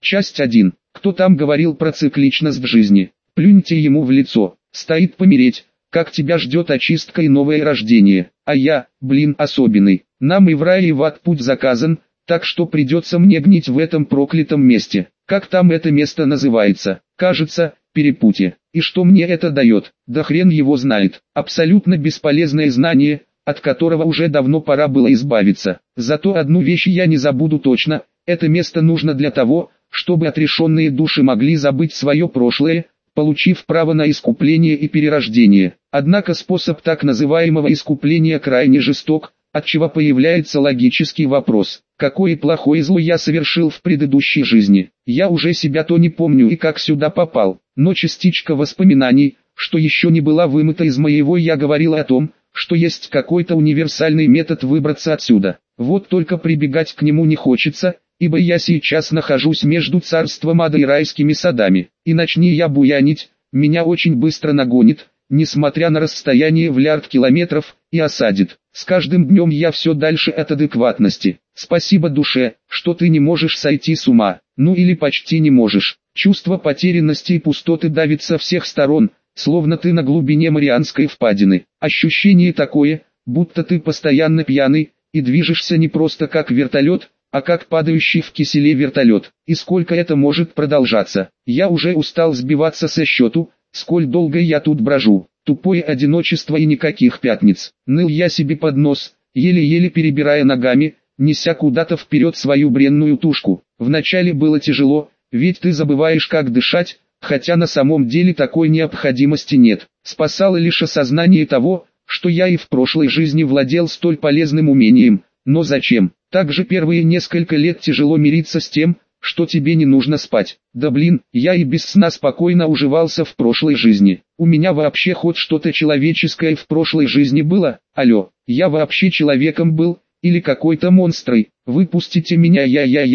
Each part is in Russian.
Часть 1. Кто там говорил про цикличность в жизни? Плюньте ему в лицо. Стоит помереть, как тебя ждет очистка и новое рождение. А я, особенный. Нам и в рай, и в ад путь заказан, так что придется мне гнить в этом проклятом месте. Как там это место называется? Кажется, перепутье. И что мне это дает? Да хрен его знает. Абсолютно бесполезное знание, от которого уже давно пора было избавиться. Зато одну вещь я не забуду точно. Это место нужно для того, чтобы отрешенные души могли забыть свое прошлое, получив право на искупление и перерождение. Однако способ так называемого искупления крайне жесток, отчего появляется логический вопрос: какое плохое зло я совершил в предыдущей жизни? Я уже себя то не помню и как сюда попал, но частичка воспоминаний, что еще не была вымыта из моего я, говорила о том, что есть какой-то универсальный метод выбраться отсюда. Вот только прибегать к нему не хочется, ибо я сейчас нахожусь между царством ада и райскими садами, и начни я буянить, меня очень быстро нагонит, несмотря на расстояние в миллиард километров, и осадит. С каждым днем я все дальше от адекватности. Спасибо душе, что ты не можешь сойти с ума, ну или почти не можешь. Чувство потерянности и пустоты давит со всех сторон, словно ты на глубине Марианской впадины. Ощущение такое, будто ты постоянно пьяный, и движешься не просто как вертолет, а как падающий в киселе вертолет. И сколько это может продолжаться? Я уже устал сбиваться со счету, сколь долго я тут брожу. Тупое одиночество и никаких пятниц. Ныл я себе под нос, еле-еле перебирая ногами, неся куда-то вперед свою бренную тушку. Вначале было тяжело, ведь ты забываешь как дышать, хотя на самом деле такой необходимости нет. Спасало лишь осознание того, что я и в прошлой жизни владел столь полезным умением. Но зачем? Также первые несколько лет тяжело мириться с тем, что тебе не нужно спать. Да я и без сна спокойно уживался в прошлой жизни. У меня вообще хоть что-то человеческое в прошлой жизни было? Алло, я вообще человеком был? Или какой-то монстрой? Выпустите меня,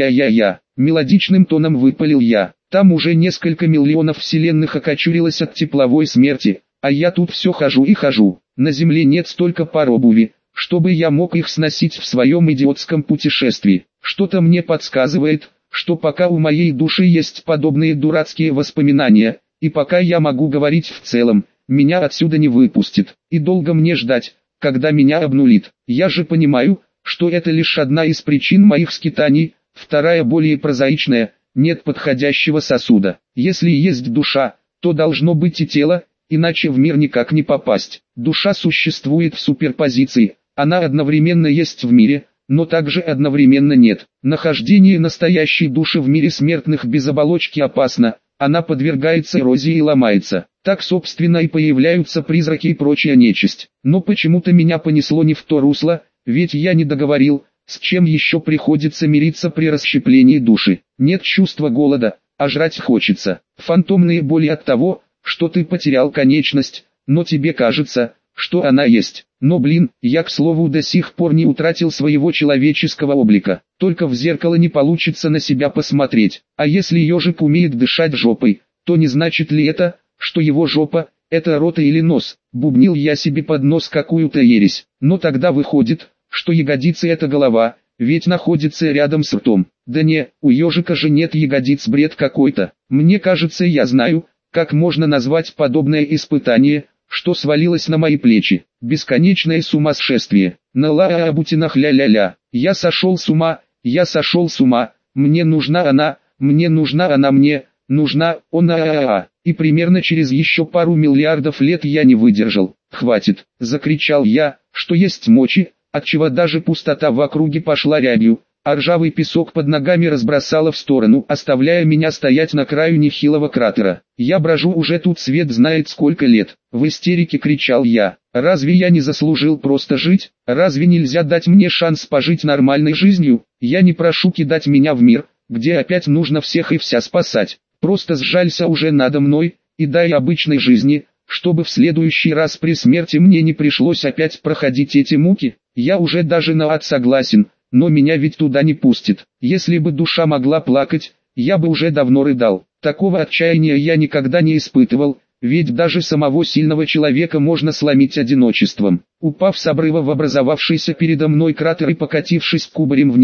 я. Мелодичным тоном выпалил я. Там уже несколько миллионов вселенных окочурилось от тепловой смерти, а я тут все хожу и хожу. На земле нет столько пар обуви, чтобы я мог их сносить в своем идиотском путешествии. Что-то мне подсказывает, что пока у моей души есть подобные дурацкие воспоминания, и пока я могу говорить в целом, меня отсюда не выпустит. И долго мне ждать, когда меня обнулит. Я же понимаю, что это лишь одна из причин моих скитаний, вторая более прозаичная: нет подходящего сосуда. Если есть душа, то должно быть и тело, иначе в мир никак не попасть. Душа существует в суперпозиции, она одновременно есть в мире, но также одновременно нет. Нахождение настоящей души в мире смертных без оболочки опасно, она подвергается эрозии и ломается. Так собственно и появляются призраки и прочая нечисть. Но почему-то меня понесло не в то русло, ведь я не договорил, с чем еще приходится мириться при расщеплении души. Нет чувства голода, а жрать хочется. Фантомные боли от того, что ты потерял конечность, но тебе кажется, что она есть. Но я, к слову, до сих пор не утратил своего человеческого облика. Только в зеркало не получится на себя посмотреть. А если ежик умеет дышать жопой, то не значит ли это, что его жопа – это рот или нос? Бубнил я себе под нос какую-то ересь. Но тогда выходит, что ягодицы – это голова, ведь находится рядом с ртом. Да не, у ежика же нет ягодиц, бред какой-то. Мне кажется, я знаю, как можно назвать подобное испытание, что свалилось на мои плечи. Бесконечное сумасшествие. На ла-а-а-бутинах ля-ля-ля. Я сошел с ума, мне нужна она, мне нужна она. И примерно через еще пару миллиардов лет я не выдержал. Хватит, закричал я, что есть мочи, отчего даже пустота в округе пошла рябью, а ржавый песок под ногами разбросало в сторону, оставляя меня стоять на краю нехилого кратера. Я брожу уже тут свет знает сколько лет. В истерике кричал я. Разве я не заслужил просто жить? Разве нельзя дать мне шанс пожить нормальной жизнью? Я не прошу кидать меня в мир, где опять нужно всех и вся спасать. Просто сжалься уже надо мной, и дай обычной жизни, чтобы в следующий раз при смерти мне не пришлось опять проходить эти муки. Я уже даже на ад согласен, но меня ведь туда не пустит. Если бы душа могла плакать, я бы уже давно рыдал. Такого отчаяния я никогда не испытывал, ведь даже самого сильного человека можно сломить одиночеством. Упав с обрыва в образовавшийся передо мной кратер и покатившись кубарем вниз,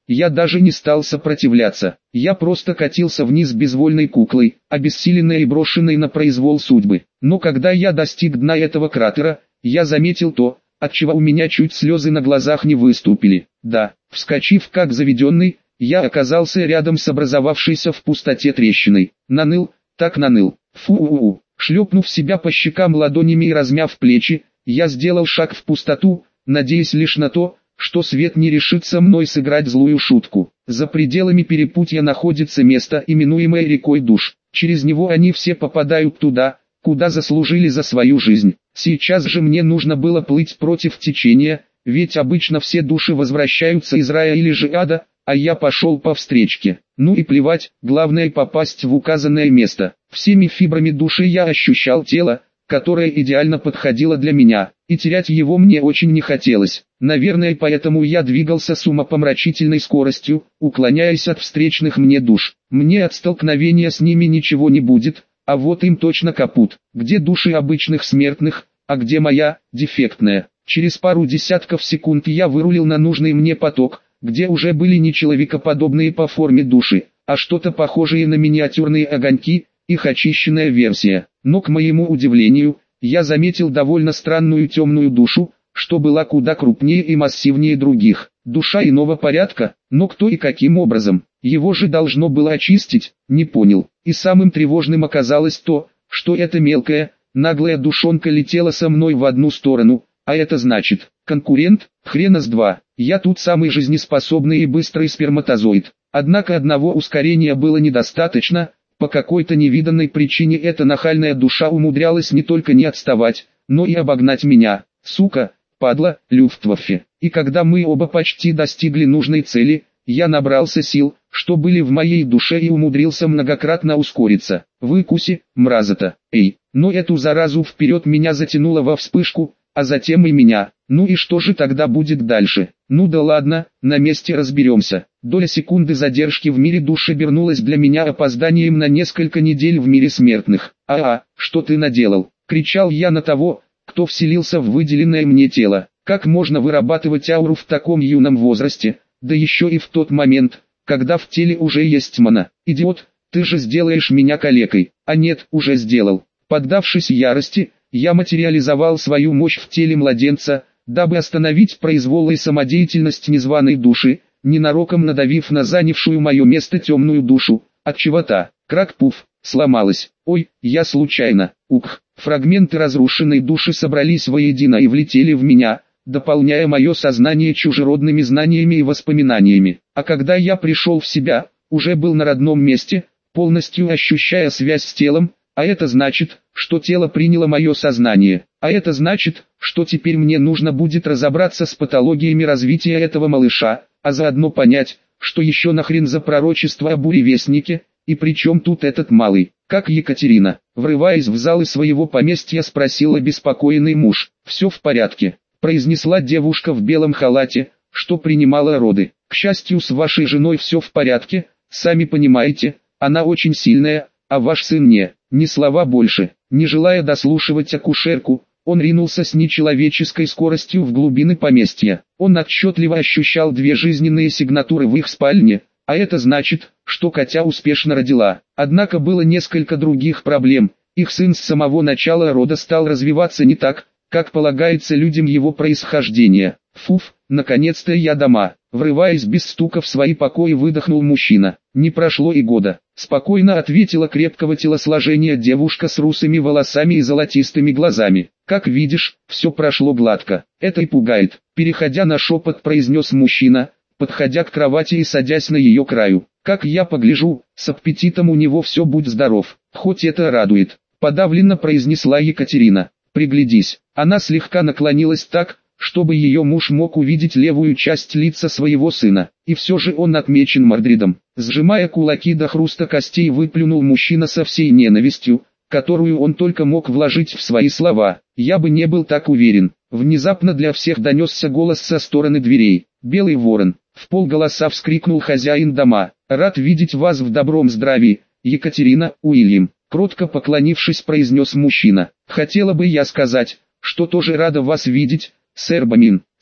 я даже не стал сопротивляться. Я просто катился вниз безвольной куклой, обессиленной и брошенной на произвол судьбы. Но когда я достиг дна этого кратера, я заметил то, отчего у меня чуть слезы на глазах не выступили. Да, вскочив как заведенный, я оказался рядом с образовавшейся в пустоте трещиной. Наныл, так наныл. Фу-у-у. Шлепнув себя по щекам ладонями и размяв плечи, я сделал шаг в пустоту, надеясь лишь на то, что свет не решится мной сыграть злую шутку. За пределами перепутья находится место, именуемое рекой душ. Через него они все попадают туда, куда заслужили за свою жизнь. Сейчас же мне нужно было плыть против течения, ведь обычно все души возвращаются из рая или же ада, а я пошел по встречке. Ну и плевать, главное попасть в указанное место. Всеми фибрами души я ощущал тело, которое идеально подходило для меня, и терять его мне очень не хотелось. Наверное, поэтому я двигался с умопомрачительной скоростью, уклоняясь от встречных мне душ. Мне от столкновения с ними ничего не будет, а вот им точно капут. Где души обычных смертных, а где моя, дефектная? Через пару десятков секунд я вырулил на нужный мне поток, где уже были не человекоподобные по форме души, а что-то похожее на миниатюрные огоньки, их очищенная версия. Но к моему удивлению, я заметил довольно странную темную душу, что была куда крупнее и массивнее других. Душа иного порядка, но кто и каким образом? Его же должно было очистить, не понял. И самым тревожным оказалось то, что эта мелкая, наглая душонка летела со мной в одну сторону, а это значит, конкурент, хрена с два. Я тут самый жизнеспособный и быстрый сперматозоид. Однако одного ускорения было недостаточно. По какой-то невиданной причине эта нахальная душа умудрялась не только не отставать, но и обогнать меня. Сука, падла, Люфтваффе. И когда мы оба почти достигли нужной цели, я набрался сил, что были в моей душе, и умудрился многократно ускориться. Выкуси, мразота, эй. Но эту заразу вперед меня затянуло во вспышку, а затем и меня. Ну и что же тогда будет дальше? Ну да ладно, на месте разберемся. Доля секунды задержки в мире душ обернулась для меня опозданием на несколько недель в мире смертных. Что ты наделал? Кричал я на того, кто вселился в выделенное мне тело. Как можно вырабатывать ауру в таком юном возрасте, да еще и в тот момент, когда в теле уже есть мана? Идиот, ты же сделаешь меня калекой. А нет, уже сделал. Поддавшись ярости, я материализовал свою мощь в теле младенца, дабы остановить произвол и самодеятельность незваной души, ненароком надавив на занявшую мое место темную душу, отчего та, крак-пуф, сломалась. Ой, я случайно. Фрагменты разрушенной души собрались воедино и влетели в меня, дополняя мое сознание чужеродными знаниями и воспоминаниями. А когда я пришел в себя, уже был на родном месте, полностью ощущая связь с телом, а это значит, что тело приняло мое сознание. А это значит, что теперь мне нужно будет разобраться с патологиями развития этого малыша, а заодно понять, что еще нахрен за пророчество о буревестнике, и при чем тут этот малый? Как Екатерина, врываясь в залы своего поместья, спросил обеспокоенный муж. «Все в порядке», произнесла девушка в белом халате, что принимала роды. «К счастью, с вашей женой все в порядке, сами понимаете, она очень сильная, а ваш сын не». Ни слова больше. Не желая дослушивать акушерку, он ринулся с нечеловеческой скоростью в глубины поместья. Он отчетливо ощущал две жизненные сигнатуры в их спальне, а это значит, что Катя успешно родила. Однако было несколько других проблем. Их сын с самого начала рода стал развиваться не так, как полагается людям его происхождения. Фуф, наконец-то я дома. Врываясь без стука в свои покои, выдохнул мужчина. Не прошло и года. Спокойно ответила крепкого телосложения девушка с русыми волосами и золотистыми глазами. Как видишь, все прошло гладко. Это и пугает. Переходя на шепот, произнес мужчина, подходя к кровати и садясь на ее краю. Как я погляжу, с аппетитом у него все, будь здоров. Хоть это радует. Подавленно произнесла Екатерина. Приглядись. Она слегка наклонилась так, чтобы ее муж мог увидеть левую часть лица своего сына. И все же он отмечен Мордридом. Сжимая кулаки до хруста костей, выплюнул мужчина со всей ненавистью, которую он только мог вложить в свои слова. Я бы не был так уверен. Внезапно для всех донесся голос со стороны дверей. «Белый ворон!» Вполголоса вскрикнул хозяин дома. «Рад видеть вас в добром здравии, Екатерина, Уильям!» Кротко поклонившись, произнес мужчина. «Хотела бы я сказать, что тоже рада вас видеть, сэр Бамин»,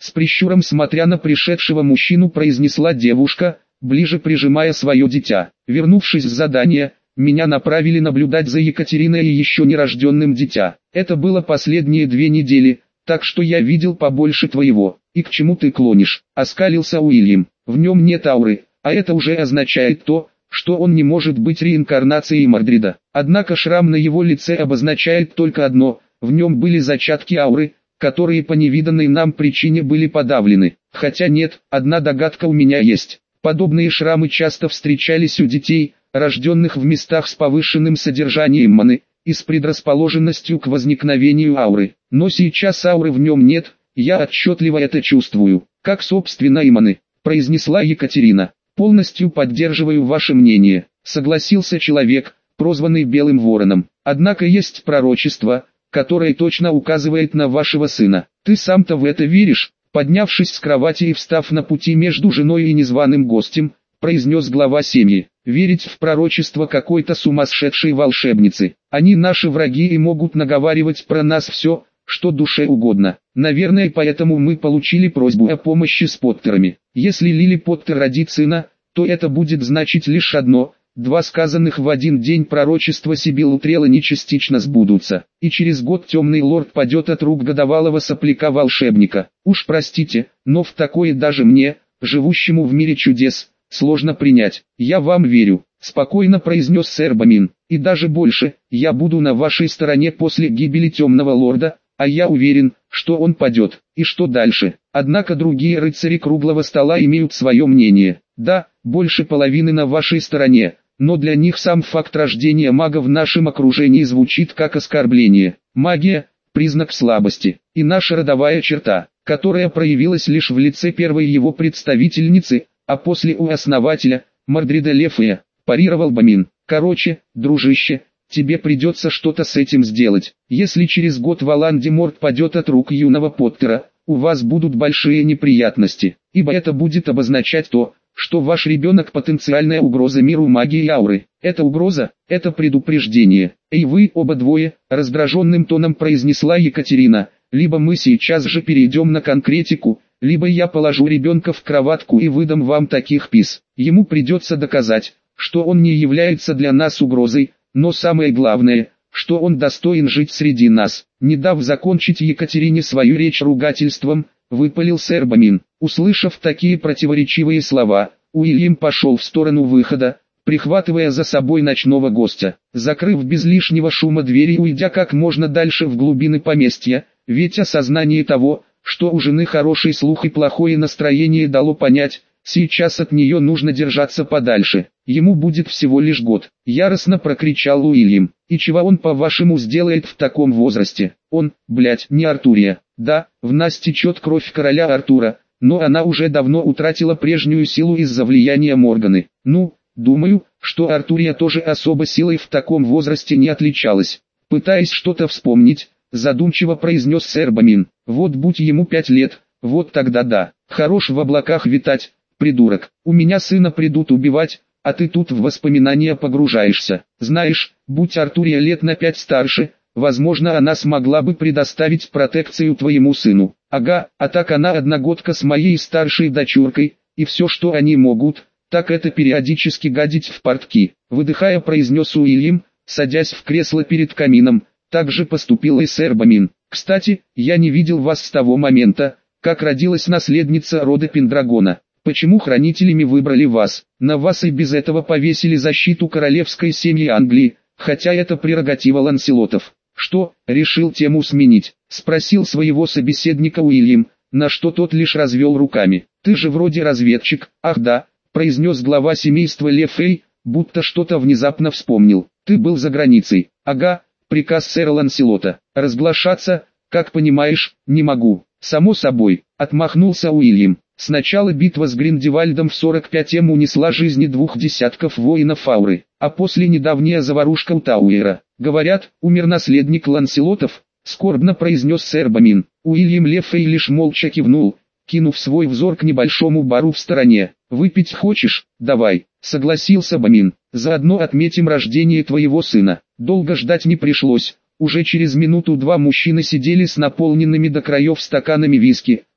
С прищуром смотря на пришедшего мужчину произнесла девушка, ближе прижимая свое дитя. Вернувшись с задания, меня направили наблюдать за Екатериной и еще нерожденным дитя. Это было последние 2 недели, так что я видел побольше твоего. И к чему ты клонишь? Оскалился Уильям. В нем нет ауры, а это уже означает то, что он не может быть реинкарнацией Мордрида. Однако шрам на его лице обозначает только одно: в нем были зачатки ауры, которые по невиданной нам причине были подавлены. Хотя нет, одна догадка у меня есть. Подобные шрамы часто встречались у детей, рожденных в местах с повышенным содержанием маны, и с предрасположенностью к возникновению ауры. Но сейчас ауры в нем нет, я отчетливо это чувствую, как собственно и маны, произнесла Екатерина. Полностью поддерживаю ваше мнение, согласился человек, прозванный Белым Вороном. Однако есть пророчество, которое точно указывает на вашего сына. Ты сам-то в это веришь? Поднявшись с кровати и встав на пути между женой и незваным гостем, произнес глава семьи. Верить в пророчество какой-то сумасшедшей волшебницы. Они наши враги и могут наговаривать про нас все, что душе угодно. Наверное, поэтому мы получили просьбу о помощи с Поттерами. Если Лили Поттер родит сына, то это будет значить лишь одно: 2 сказанных в один день пророчества Сибиллы Трелани частично сбудутся, и через год темный лорд падет от рук годовалого сопляка-волшебника. Уж простите, но в такое даже мне, живущему в мире чудес, сложно принять. Я вам верю, спокойно произнес сэр Бамин, и даже больше, я буду на вашей стороне после гибели темного лорда, а я уверен, что он падет. И что дальше? Однако другие рыцари круглого стола имеют свое мнение. Да, больше половины на вашей стороне, но для них сам факт рождения мага в нашем окружении звучит как оскорбление. Магия – признак слабости, и наша родовая черта, которая проявилась лишь в лице первой его представительницы, а после у основателя, Мордрида Лефея, парировал Бамин. Короче, дружище, тебе придется что-то с этим сделать. Если через год Волан-де-Морт падет от рук юного Поттера, у вас будут большие неприятности, ибо это будет обозначать то, что ваш ребенок потенциальная угроза миру магии и ауры. Это угроза, это предупреждение. И вы оба двое, раздраженным тоном произнесла Екатерина, либо мы сейчас же перейдем на конкретику, либо я положу ребенка в кроватку и выдам вам таких пис. Ему придется доказать, что он не является для нас угрозой, но самое главное, что он достоин жить среди нас. Не дав закончить Екатерине свою речь ругательством, выпалил сэр Бамин. Услышав такие противоречивые слова, Уильям пошел в сторону выхода, прихватывая за собой ночного гостя. Закрыв без лишнего шума двери и уйдя как можно дальше в глубины поместья, ведь осознание того, что у жены хороший слух и плохое настроение дало понять, сейчас от нее нужно держаться подальше. Ему будет всего лишь год. Яростно прокричал Уильям. И чего он по-вашему сделает в таком возрасте? Он, блять, не Артурия. Да, в нас течет кровь короля Артура, но она уже давно утратила прежнюю силу из-за влияния Морганы. Ну, думаю, что Артурия тоже особо силой в таком возрасте не отличалась. Пытаясь что-то вспомнить, задумчиво произнес сэр Бамин. Вот будь ему 5 лет, вот тогда да. Хорош в облаках витать, придурок. У меня сына придут убивать, а ты тут в воспоминания погружаешься. Знаешь, будь Артурия лет на 5 старше, возможно она смогла бы предоставить протекцию твоему сыну. Ага, а так она одногодка с моей старшей дочуркой, и все что они могут, так это периодически гадить в портки. Выдыхая произнес Уильям, садясь в кресло перед камином. Так же поступил и сэр Бамин. Кстати, я не видел вас с того момента, как родилась наследница рода Пендрагона. Почему хранителями выбрали вас? На вас и без этого повесили защиту королевской семьи Англии, хотя это прерогатива Ланселотов. Что, решил тему сменить? Спросил своего собеседника Уильям, на что тот лишь развел руками. Ты же вроде разведчик. Ах да, произнес глава семейства Лефей, будто что-то внезапно вспомнил. Ты был за границей. Ага, приказ сэра Ланселота. Разглашаться, как понимаешь, не могу. Само собой, отмахнулся Уильям. Сначала битва с Гриндевальдом в 45-м унесла жизни 2 десятков воинов Ауры, а после недавняя заварушка у Тауэра. Говорят, умер наследник Ланселотов, скорбно произнес сэр Бамин. Уильям Лефей лишь молча кивнул, кинув свой взор к небольшому бару в стороне. «Выпить хочешь? Давай», — согласился Бамин. «Заодно отметим рождение твоего сына». Долго ждать не пришлось. Уже через минуту 2 мужчины сидели с наполненными до краев стаканами виски,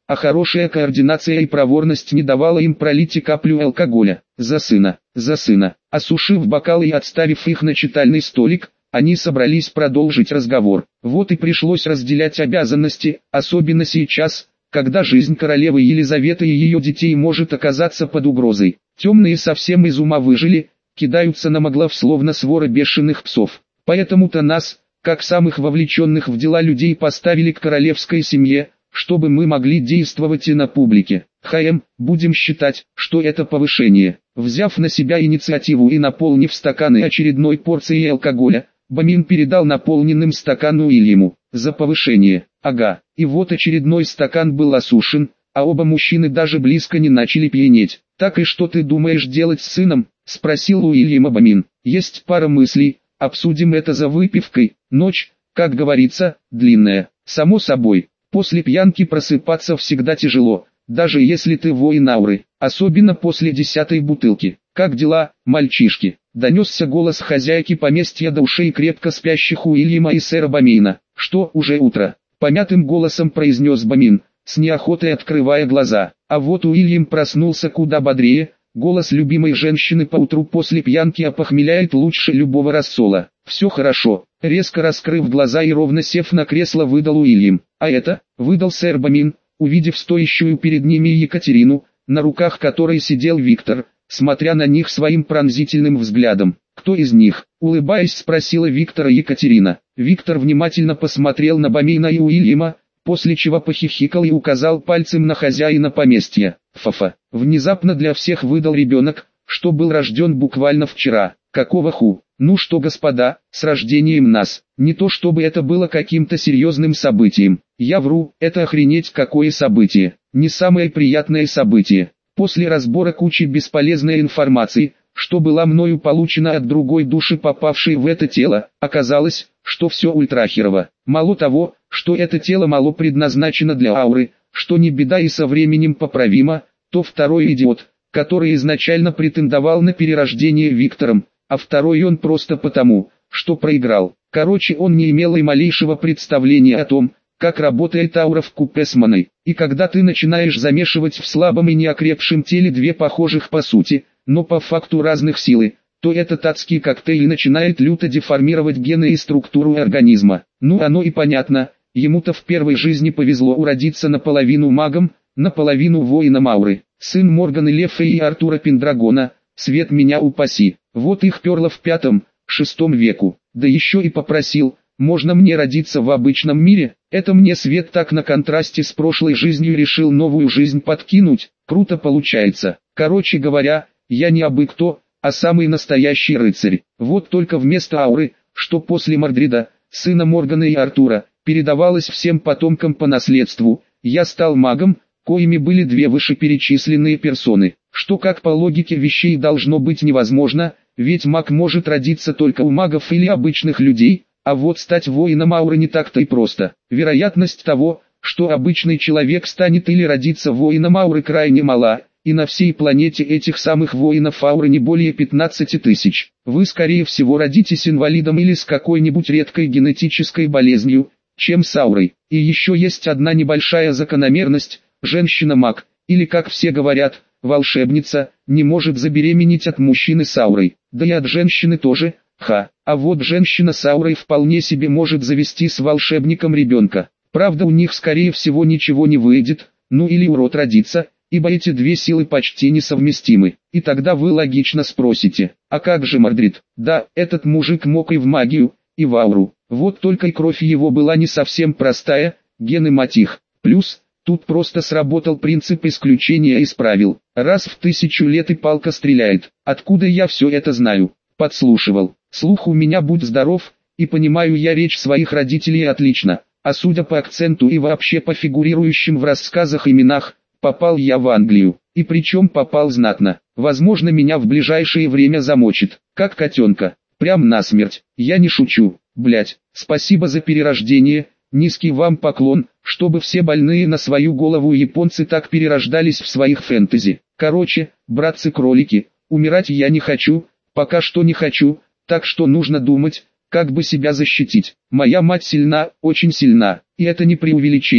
а хорошая координация и проворность не давала им пролить и каплю алкоголя. За сына, за сына. Осушив бокалы и отставив их на читальный столик, они собрались продолжить разговор. Вот и пришлось разделять обязанности, особенно сейчас, когда жизнь королевы Елизаветы и ее детей может оказаться под угрозой. Темные совсем из ума выжили, кидаются на Моглов словно свора бешеных псов. Поэтому-то нас, как самых вовлеченных в дела людей, поставили к королевской семье, чтобы мы могли действовать и на публике. Будем считать, что это повышение. Взяв на себя инициативу и наполнив стаканы очередной порцией алкоголя, Бамин передал наполненным стакан Уильяму. За повышение. Ага, и вот очередной стакан был осушен, а оба мужчины даже близко не начали пьянеть. «Так и что ты думаешь делать с сыном?» — спросил Уильяма Бамин. «Есть пара мыслей, обсудим это за выпивкой. Ночь, как говорится, длинная. Само собой, после пьянки просыпаться всегда тяжело, даже если ты воин ауры, особенно после 10-й бутылки. Как дела, мальчишки?» — донесся голос хозяйки поместья до ушей крепко спящих Уильяма и сэра Бамина. «Что, уже утро?» — помятым голосом произнес Бамин, с неохотой открывая глаза. А вот Уильям проснулся куда бодрее. Голос любимой женщины поутру после пьянки опохмеляет лучше любого рассола. «Все хорошо», — резко раскрыв глаза и ровно сев на кресло, выдал Уильям. «А это?» — выдал сэр Бамин, увидев стоящую перед ними Екатерину, на руках которой сидел Виктор, смотря на них своим пронзительным взглядом. «Кто из них?» — улыбаясь, спросила Виктора Екатерина. Виктор внимательно посмотрел на Бамина и Уильяма, после чего похихикал и указал пальцем на хозяина поместья. «Фафа!» — внезапно для всех выдал ребенок, что был рожден буквально вчера. «Какого ху? Ну что, господа, с рождением нас!» Не то чтобы это было каким-то серьезным событием. Я вру, это охренеть какое событие. Не самое приятное событие. После разбора кучи бесполезной информации, что была мною получена от другой души, попавшей в это тело, оказалось, что все ультрахерово. Мало того, что это тело мало предназначено для ауры, что не беда и со временем поправимо, то второй идиот, который изначально претендовал на перерождение Виктором, а второй он просто потому, что проиграл. Короче, он не имел и малейшего представления о том, как работает аура вкупе с маной. И когда ты начинаешь замешивать в слабом и неокрепшем теле две похожих по сути, но по факту разных силы, то этот адский коктейль начинает люто деформировать гены и структуру организма. Ну оно и понятно, ему-то в первой жизни повезло уродиться наполовину магом, наполовину воином ауры. Сын Морганы Le Fay и Артура Пендрагона, свет меня упаси. Вот их перло в 5-6 веку. Да еще и попросил: «Можно мне родиться в обычном мире?» Это мне свет так на контрасте с прошлой жизнью решил новую жизнь подкинуть. Круто получается. Короче говоря, я не абы кто, а самый настоящий рыцарь. Вот только вместо ауры, что после Мордрида, сына Моргана и Артура, передавалось всем потомкам по наследству, я стал магом, коими были две вышеперечисленные персоны. Что как по логике вещей должно быть невозможно, ведь маг может родиться только у магов или обычных людей, а вот стать воином ауры не так-то и просто. Вероятность того, что обычный человек станет или родится воином ауры, крайне мала, и на всей планете этих самых воинов ауры не более 15 тысяч. Вы скорее всего родитесь инвалидом или с какой-нибудь редкой генетической болезнью, чем с аурой. И еще есть одна небольшая закономерность: женщина-маг, или как все говорят, волшебница, не может забеременеть от мужчины с аурой. Да и от женщины тоже, а вот женщина с аурой вполне себе может завести с волшебником ребенка. Правда, у них скорее всего ничего не выйдет, ну или урод родится, ибо эти две силы почти несовместимы. И тогда вы логично спросите: а как же Мордрид? Да, этот мужик мог и в магию, и в ауру. Вот только и кровь его была не совсем простая, гены мать их. Плюс, тут просто сработал принцип исключения из правил. Раз в 1000 лет и палка стреляет. Откуда я все это знаю? Подслушивал. Слух у меня будь здоров, и понимаю я речь своих родителей отлично. А судя по акценту и вообще по фигурирующим в рассказах именах, попал я в Англию. И причем попал знатно. Возможно, меня в ближайшее время замочит, как котенка. Прям насмерть. Я не шучу. Блять, спасибо за перерождение, низкий вам поклон, чтобы все больные на свою голову японцы так перерождались в своих фэнтези. Короче, братцы-кролики, умирать я не хочу, пока что не хочу, так что нужно думать, как бы себя защитить. Моя мать сильна, очень сильна, и это не преувеличение.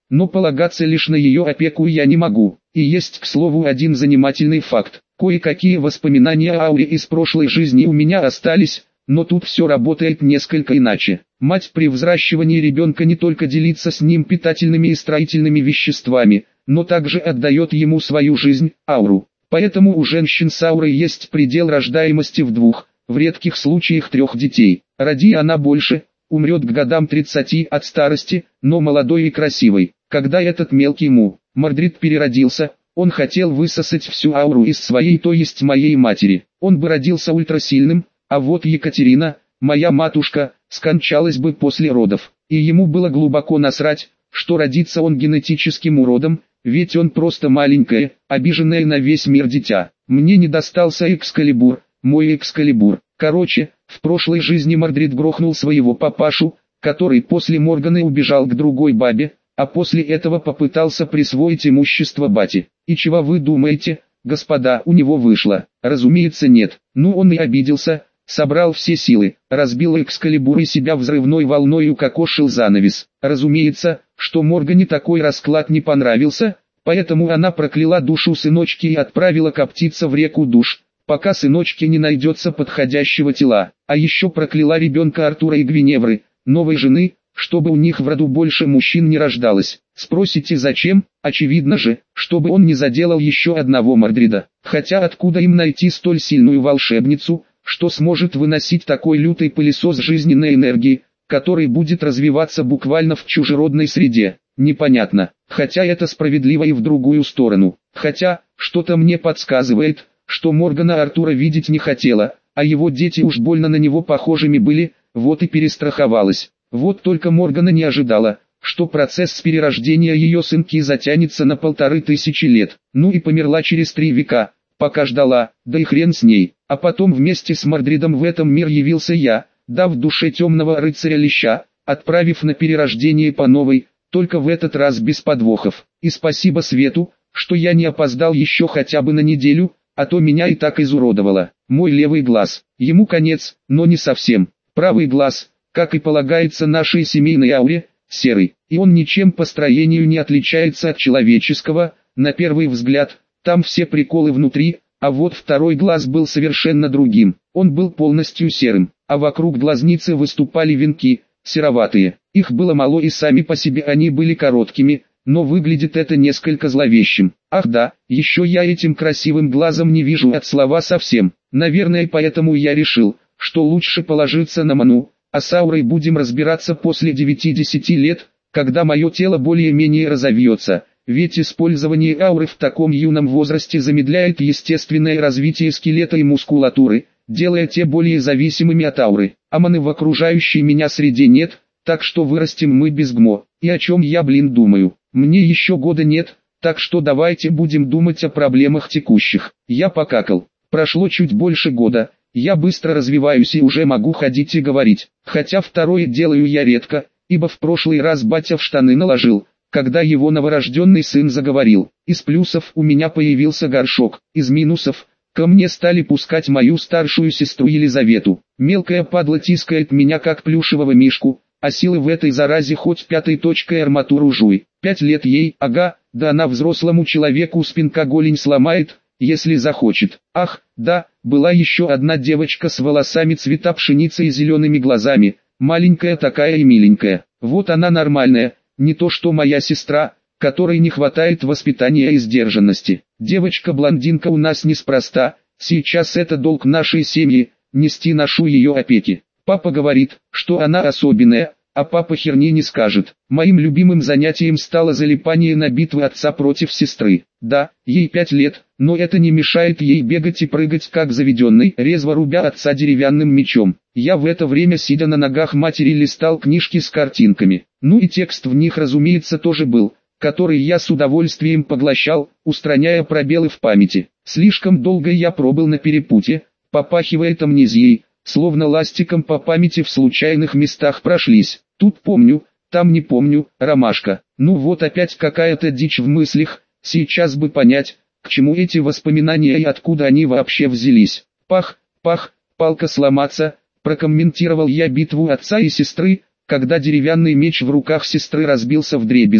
но полагаться лишь на ее опеку я не могу. И есть, к слову, один занимательный факт. Кое-какие воспоминания о ауре из прошлой жизни у меня остались, но тут все работает несколько иначе. Мать при взращивании ребенка не только делится с ним питательными и строительными веществами, но также отдает ему свою жизнь, ауру. Поэтому у женщин с аурой есть предел рождаемости в 2, в редких случаях 3 детей. Роди она больше, умрет к годам 30 от старости, но молодой и красивой. Когда этот мелкий Мордрид переродился, он хотел высосать всю ауру из своей, то есть моей матери. Он бы родился ультрасильным, а вот Екатерина, моя матушка, скончалась бы после родов. И ему было глубоко насрать, что родится он генетическим уродом, ведь он просто маленькое, обиженное на весь мир дитя. Мне не достался Экскалибур, мой Экскалибур. Короче, в прошлой жизни Мордрид грохнул своего папашу, который после Морганы убежал к другой бабе, а после этого попытался присвоить имущество бати. И чего вы думаете, господа, у него вышло? Разумеется нет. Ну он и обиделся, собрал все силы, разбил Экскалибур и себя взрывной волной укокошил занавес. Разумеется, что Моргане такой расклад не понравился, поэтому она прокляла душу сыночки и отправила коптиться в реку душ, пока сыночке не найдется подходящего тела. А еще прокляла ребенка Артура и Гвиневры, новой жены, чтобы у них в роду больше мужчин не рождалось. Спросите зачем? Очевидно же, чтобы он не заделал еще одного Мордрида. Хотя откуда им найти столь сильную волшебницу, что сможет выносить такой лютый пылесос жизненной энергии, который будет развиваться буквально в чужеродной среде? Непонятно. Хотя это справедливо и в другую сторону. Хотя, что-то мне подсказывает, что Моргана Артура видеть не хотела, а его дети уж больно на него похожими были, вот и перестраховалась. Вот только Моргана не ожидала, что процесс перерождения ее сынки затянется на 1500 лет. Ну и померла через 3 века, пока ждала, да и хрен с ней. А потом вместе с Мордридом в этом мир явился я, дав душе темного рыцаря леща, отправив на перерождение по новой, только в этот раз без подвохов. И спасибо Свету, что я не опоздал еще хотя бы на неделю, а то меня и так изуродовало. Мой левый глаз, ему конец, но не совсем. Правый глаз, как и полагается нашей семейной ауре, серый, и он ничем по строению не отличается от человеческого, на первый взгляд, там все приколы внутри, а вот второй глаз был совершенно другим, он был полностью серым, а вокруг глазницы выступали венки, сероватые, их было мало и сами по себе они были короткими, но выглядит это несколько зловещим. Ах да, еще я этим красивым глазом не вижу от слова совсем, наверное поэтому я решил, что лучше положиться на ману, а с аурой будем разбираться после 9-10 лет, когда мое тело более-менее разовьется, ведь использование ауры в таком юном возрасте замедляет естественное развитие скелета и мускулатуры, делая те более зависимыми от ауры. А маны в окружающей меня среде нет, так что вырастем мы без ГМО. И о чем я, думаю? Мне еще года нет, так что давайте будем думать о проблемах текущих. Я покакал. Прошло чуть больше года. Я быстро развиваюсь и уже могу ходить и говорить, хотя второе делаю я редко, ибо в прошлый раз батя в штаны наложил, когда его новорожденный сын заговорил. Из плюсов у меня появился горшок, из минусов ко мне стали пускать мою старшую сестру Елизавету. Мелкая падла тискает меня как плюшевого мишку, а силы в этой заразе хоть 5 точкой арматуру жуй. 5 лет ей, ага, да она взрослому человеку спинка голень сломает, если захочет. Ах, да, была еще одна девочка с волосами цвета пшеницы и зелеными глазами, маленькая такая и миленькая. Вот она нормальная, не то что моя сестра, которой не хватает воспитания и сдержанности. Девочка-блондинка у нас неспроста, сейчас это долг нашей семьи, нести ношу ее опеки. Папа говорит, что она особенная, а папа херни не скажет. Моим любимым занятием стало залипание на битвы отца против сестры. Да, ей 5 лет, но это не мешает ей бегать и прыгать как заведенный, резво рубя отца деревянным мечом. Я в это время, сидя на ногах матери, листал книжки с картинками. Ну и текст в них, разумеется, тоже был, который я с удовольствием поглощал, устраняя пробелы в памяти. Слишком долго я пробыл на перепутье, попахивает амнезией, словно ластиком по памяти в случайных местах прошлись. Тут помню, там не помню, ромашка. Ну вот опять какая-то дичь в мыслях, сейчас бы понять, к чему эти воспоминания и откуда они вообще взялись. Пах, пах, палка сломаться, прокомментировал я битву отца и сестры, когда деревянный меч в руках сестры разбился вдребезги.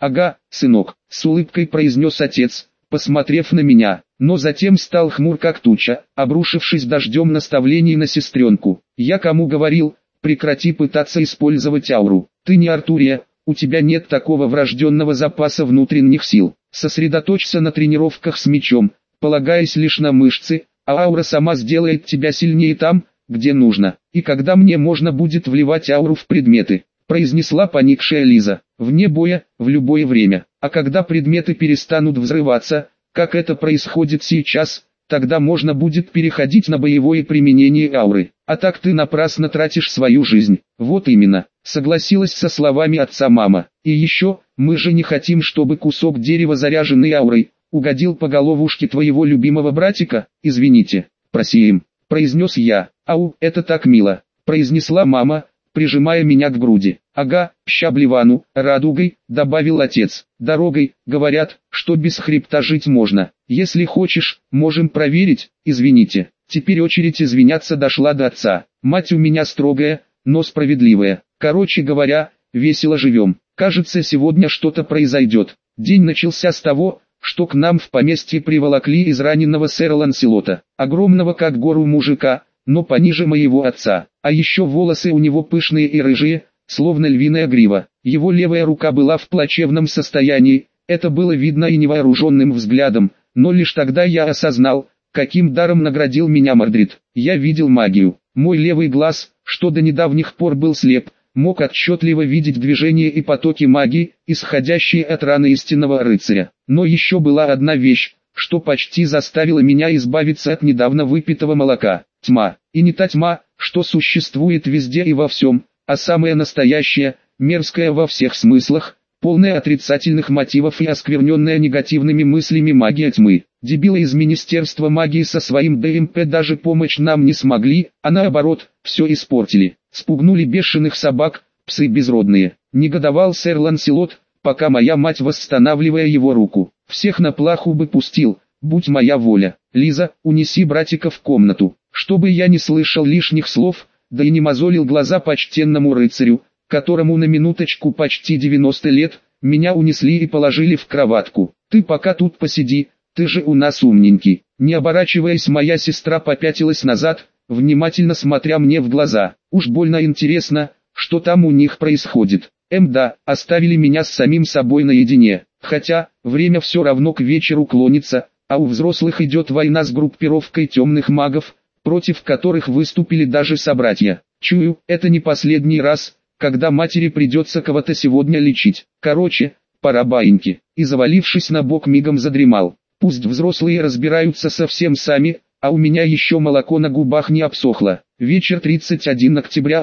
«Ага, сынок», — с улыбкой произнес отец, посмотрев на меня, но затем стал хмур как туча, обрушившись дождем наставлений на сестренку. «Я кому говорил, прекрати пытаться использовать ауру. Ты не Артурия, у тебя нет такого врожденного запаса внутренних сил. Сосредоточься на тренировках с мечом, полагаясь лишь на мышцы, а аура сама сделает тебя сильнее там, где нужно. И когда мне можно будет вливать ауру в предметы», произнесла поникшая Лиза. «Вне боя, в любое время. А когда предметы перестанут взрываться, как это происходит сейчас, тогда можно будет переходить на боевое применение ауры. А так ты напрасно тратишь свою жизнь». «Вот именно», согласилась со словами отца мама. «И еще, мы же не хотим, чтобы кусок дерева, заряженный аурой, угодил по головушке твоего любимого братика. Извините, просим», произнес я. «Ау, это так мило», произнесла мама, прижимая меня к груди. «Ага, щабливану, радугой», добавил отец. «Дорогой, говорят, что без хребта жить можно. Если хочешь, можем проверить, извините». Теперь очередь извиняться дошла до отца. «Мать у меня строгая, но справедливая. Короче говоря, весело живем. Кажется, сегодня что-то произойдет». День начался с того, что к нам в поместье приволокли израненного сэра Ланселота, огромного как гору мужика, но пониже моего отца, а еще волосы у него пышные и рыжие, словно львиная грива. Его левая рука была в плачевном состоянии, это было видно и невооруженным взглядом, но лишь тогда я осознал, каким даром наградил меня Мордрид. Я видел магию. Мой левый глаз, что до недавних пор был слеп, мог отчетливо видеть движения и потоки магии, исходящие от раны истинного рыцаря. Но еще была одна вещь, что почти заставила меня избавиться от недавно выпитого молока. Тьма. И не та тьма, что существует везде и во всем, а самая настоящая, мерзкая во всех смыслах, полная отрицательных мотивов и оскверненная негативными мыслями магия тьмы. Дебилы из Министерства магии со своим ДМП даже помочь нам не смогли, а наоборот, все испортили. Спугнули бешеных собак, псы безродные. Негодовал сэр Ланселот, пока моя мать, восстанавливая его руку. Всех на плаху бы пустил, будь моя воля. «Лиза, унеси братика в комнату», чтобы я не слышал лишних слов, да и не мозолил глаза почтенному рыцарю, которому на минуточку почти 90 лет, меня унесли и положили в кроватку. «Ты пока тут посиди, ты же у нас умненький». Не оборачиваясь, моя сестра попятилась назад, внимательно смотря мне в глаза. Уж больно интересно, что там у них происходит. Да, оставили меня с самим собой наедине, хотя, время все равно к вечеру клонится, а у взрослых идет война с группировкой темных магов, против которых выступили даже собратья. Чую, это не последний раз, когда матери придется кого-то сегодня лечить. Короче, пора баиньки. И завалившись на бок, мигом задремал. Пусть взрослые разбираются совсем сами, а у меня еще молоко на губах не обсохло. Вечер 31 октября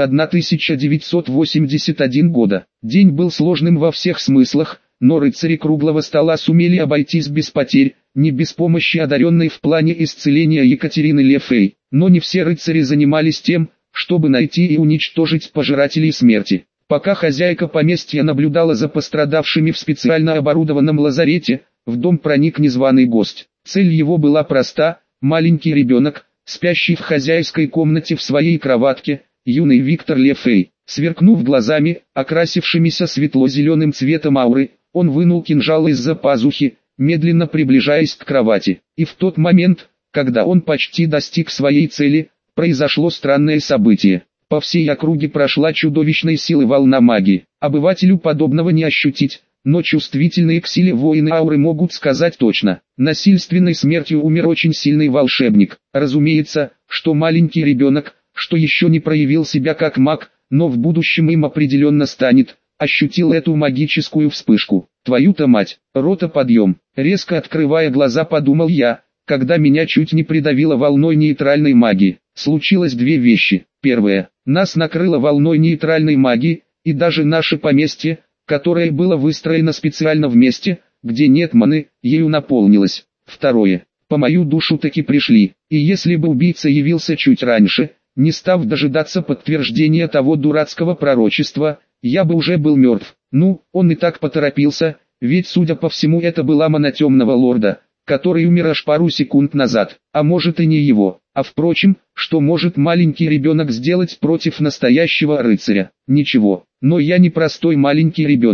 1981 года. День был сложным во всех смыслах, но рыцари круглого стола сумели обойтись без потерь, не без помощи одаренной в плане исцеления Екатерины Лефей. Но не все рыцари занимались тем, чтобы найти и уничтожить пожирателей смерти. Пока хозяйка поместья наблюдала за пострадавшими в специально оборудованном лазарете, в дом проник незваный гость. Цель его была проста: маленький ребенок, спящий в хозяйской комнате в своей кроватке, юный Виктор Лефей. Сверкнув глазами, окрасившимися светло-зеленым цветом ауры, он вынул кинжал из-за пазухи, медленно приближаясь к кровати. И в тот момент, когда он почти достиг своей цели, произошло странное событие. По всей округе прошла чудовищной силы волна магии. Обывателю подобного не ощутить, но чувствительные к силе воины ауры могут сказать точно. Насильственной смертью умер очень сильный волшебник. Разумеется, что маленький ребенок, что еще не проявил себя как маг, но в будущем им определенно станет, ощутил эту магическую вспышку. Твою-то мать, рота подъем. Резко открывая глаза, подумал я, когда меня чуть не придавило волной нейтральной магии. Случилось две вещи. Первое, нас накрыло волной нейтральной магии, и даже наше поместье, которое было выстроено специально в месте, где нет маны, ею наполнилось. Второе, по мою душу таки пришли, и если бы убийца явился чуть раньше, не став дожидаться подтверждения того дурацкого пророчества, я бы уже был мертв. Ну, он и так поторопился, ведь судя по всему это была мана темного лорда, который умер аж пару секунд назад, а может и не его. А впрочем, что может маленький ребенок сделать против настоящего рыцаря? Ничего. Но я не простой маленький ребенок.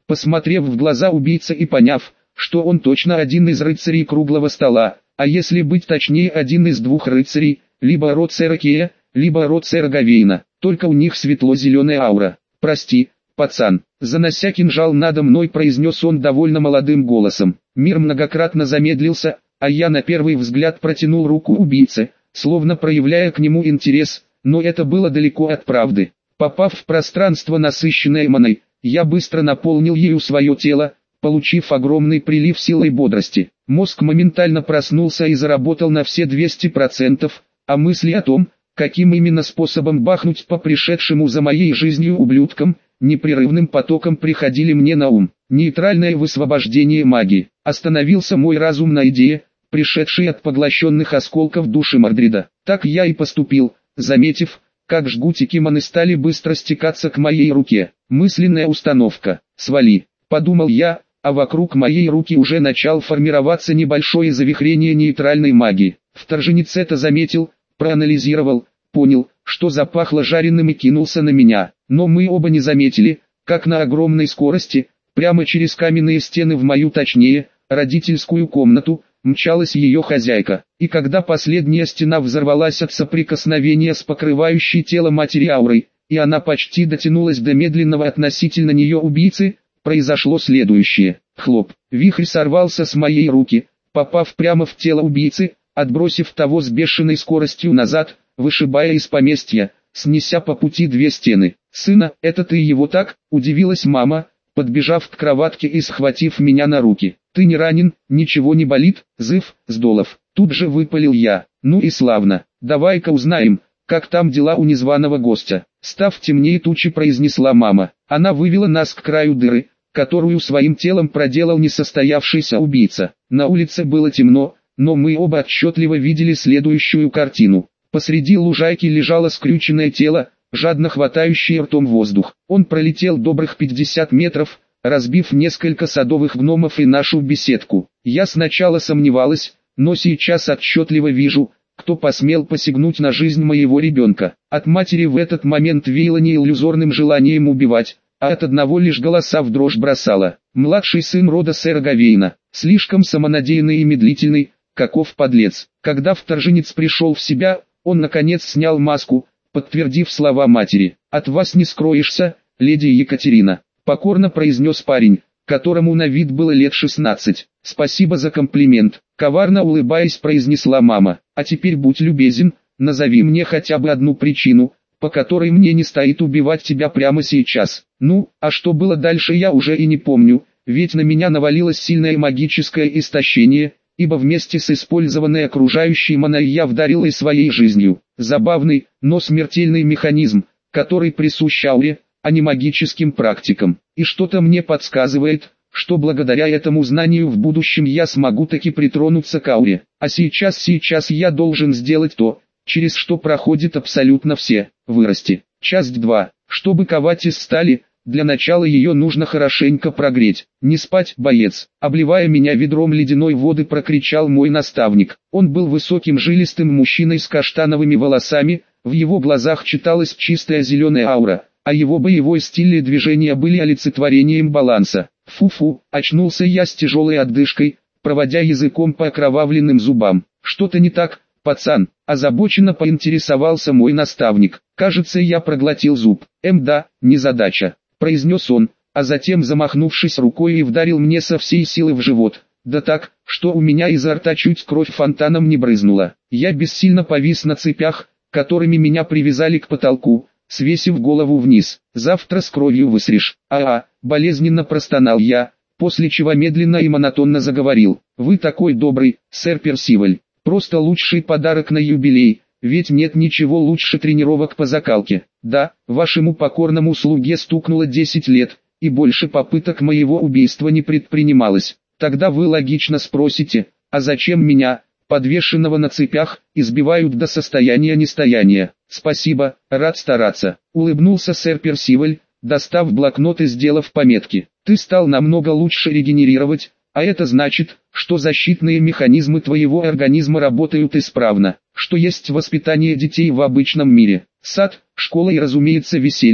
Посмотрев в глаза убийцы и поняв, что он точно один из рыцарей круглого стола, а если быть точнее один из двух рыцарей, либо род сэра Кея, либо род сэра Гавейна, только у них светло-зеленая аура. «Прости, пацан», занося кинжал надо мной, произнес он довольно молодым голосом. Мир многократно замедлился, а я на первый взгляд протянул руку убийце, словно проявляя к нему интерес, но это было далеко от правды. Попав в пространство, насыщенное маной, я быстро наполнил ею свое тело, получив огромный прилив силы и бодрости. Мозг моментально проснулся и заработал на все 200%, а мысли о том, каким именно способом бахнуть по пришедшему за моей жизнью ублюдкам, непрерывным потоком приходили мне на ум. Нейтральное высвобождение магии. Остановился мой разум на идее, пришедшей от поглощенных осколков души Мордрида. Так я и поступил, заметив, как жгутики маны стали быстро стекаться к моей руке. Мысленная установка. «Свали», подумал я, а вокруг моей руки уже начал формироваться небольшое завихрение нейтральной магии. Вторженец это заметил, проанализировал, понял, что запахло жареным и кинулся на меня. Но мы оба не заметили, как на огромной скорости, прямо через каменные стены в мою, точнее, родительскую комнату, мчалась ее хозяйка. И когда последняя стена взорвалась от соприкосновения с покрывающей тело матери аурой, и она почти дотянулась до медленного относительно нее убийцы, произошло следующее. Хлоп, вихрь сорвался с моей руки, попав прямо в тело убийцы, отбросив того с бешеной скоростью назад, вышибая из поместья, снеся по пути 2 стены. «Сына, это ты его так?» – удивилась мама, подбежав к кроватке и схватив меня на руки. «Ты не ранен, ничего не болит, зыв, Сдолов?» Тут же выпалил я. «Ну и славно, давай-ка узнаем, как там дела у незваного гостя?» Став темнее тучи, произнесла мама. Она вывела нас к краю дыры, которую своим телом проделал несостоявшийся убийца. На улице было темно, но мы оба отчетливо видели следующую картину. Посреди лужайки лежало скрюченное тело, жадно хватающее ртом воздух. Он пролетел добрых 50 метров, разбив несколько садовых гномов и нашу беседку. Я сначала сомневалась, но сейчас отчетливо вижу, кто посмел посягнуть на жизнь моего ребенка. От матери в этот момент веяло не иллюзорным желанием убивать, а от одного лишь голоса в дрожь бросала. Младший сын рода сэра Гавейна, слишком самонадеянный и медлительный, каков подлец. Когда вторженец пришел в себя, он наконец снял маску, подтвердив слова матери. «От вас не скроешься, леди Екатерина», — покорно произнес парень, которому на вид было лет 16. «Спасибо за комплимент», — коварно улыбаясь, произнесла мама. «А теперь будь любезен, назови мне хотя бы одну причину, по которой мне не стоит убивать тебя прямо сейчас». Ну, а что было дальше, я уже и не помню, ведь на меня навалилось сильное магическое истощение, ибо вместе с использованной окружающей маной я вдарил и своей жизнью. Забавный, но смертельный механизм, который присущ ауре, а не магическим практикам. И что-то мне подсказывает, что благодаря этому знанию в будущем я смогу таки притронуться к ауре. А сейчас я должен сделать то, через что проходят абсолютно все, вырасти. Часть 2. Чтобы ковать из стали, для начала ее нужно хорошенько прогреть. «Не спать, боец!» Обливая меня ведром ледяной воды, прокричал мой наставник. Он был высоким жилистым мужчиной с каштановыми волосами, в его глазах читалась чистая зеленая аура, а его боевой стиль и движения были олицетворением баланса. Фу-фу, очнулся я с тяжелой отдышкой, проводя языком по окровавленным зубам. «Что-то не так, пацан?» – озабоченно поинтересовался мой наставник. «Кажется, я проглотил зуб». Да, незадача», – произнес он, а затем, замахнувшись рукой, и вдарил мне со всей силы в живот. Да так, что у меня изо рта чуть кровь фонтаном не брызнула. Я бессильно повис на цепях, которыми меня привязали к потолку, свесив голову вниз. «Завтра с кровью высрешь». Болезненно простонал я, после чего медленно и монотонно заговорил. «Вы такой добрый, сэр Персиваль. Просто лучший подарок на юбилей, ведь нет ничего лучше тренировок по закалке. Да, вашему покорному слуге стукнуло 10 лет, и больше попыток моего убийства не предпринималось. Тогда вы логично спросите, а зачем меня, подвешенного на цепях, избивают до состояния нестояния? Спасибо, рад стараться», — улыбнулся сэр Персиваль, достав блокнот и сделав пометки. «Ты стал намного лучше регенерировать, а это значит, что защитные механизмы твоего организма работают исправно, что есть воспитание детей в обычном мире, сад, школа и, разумеется, веселье,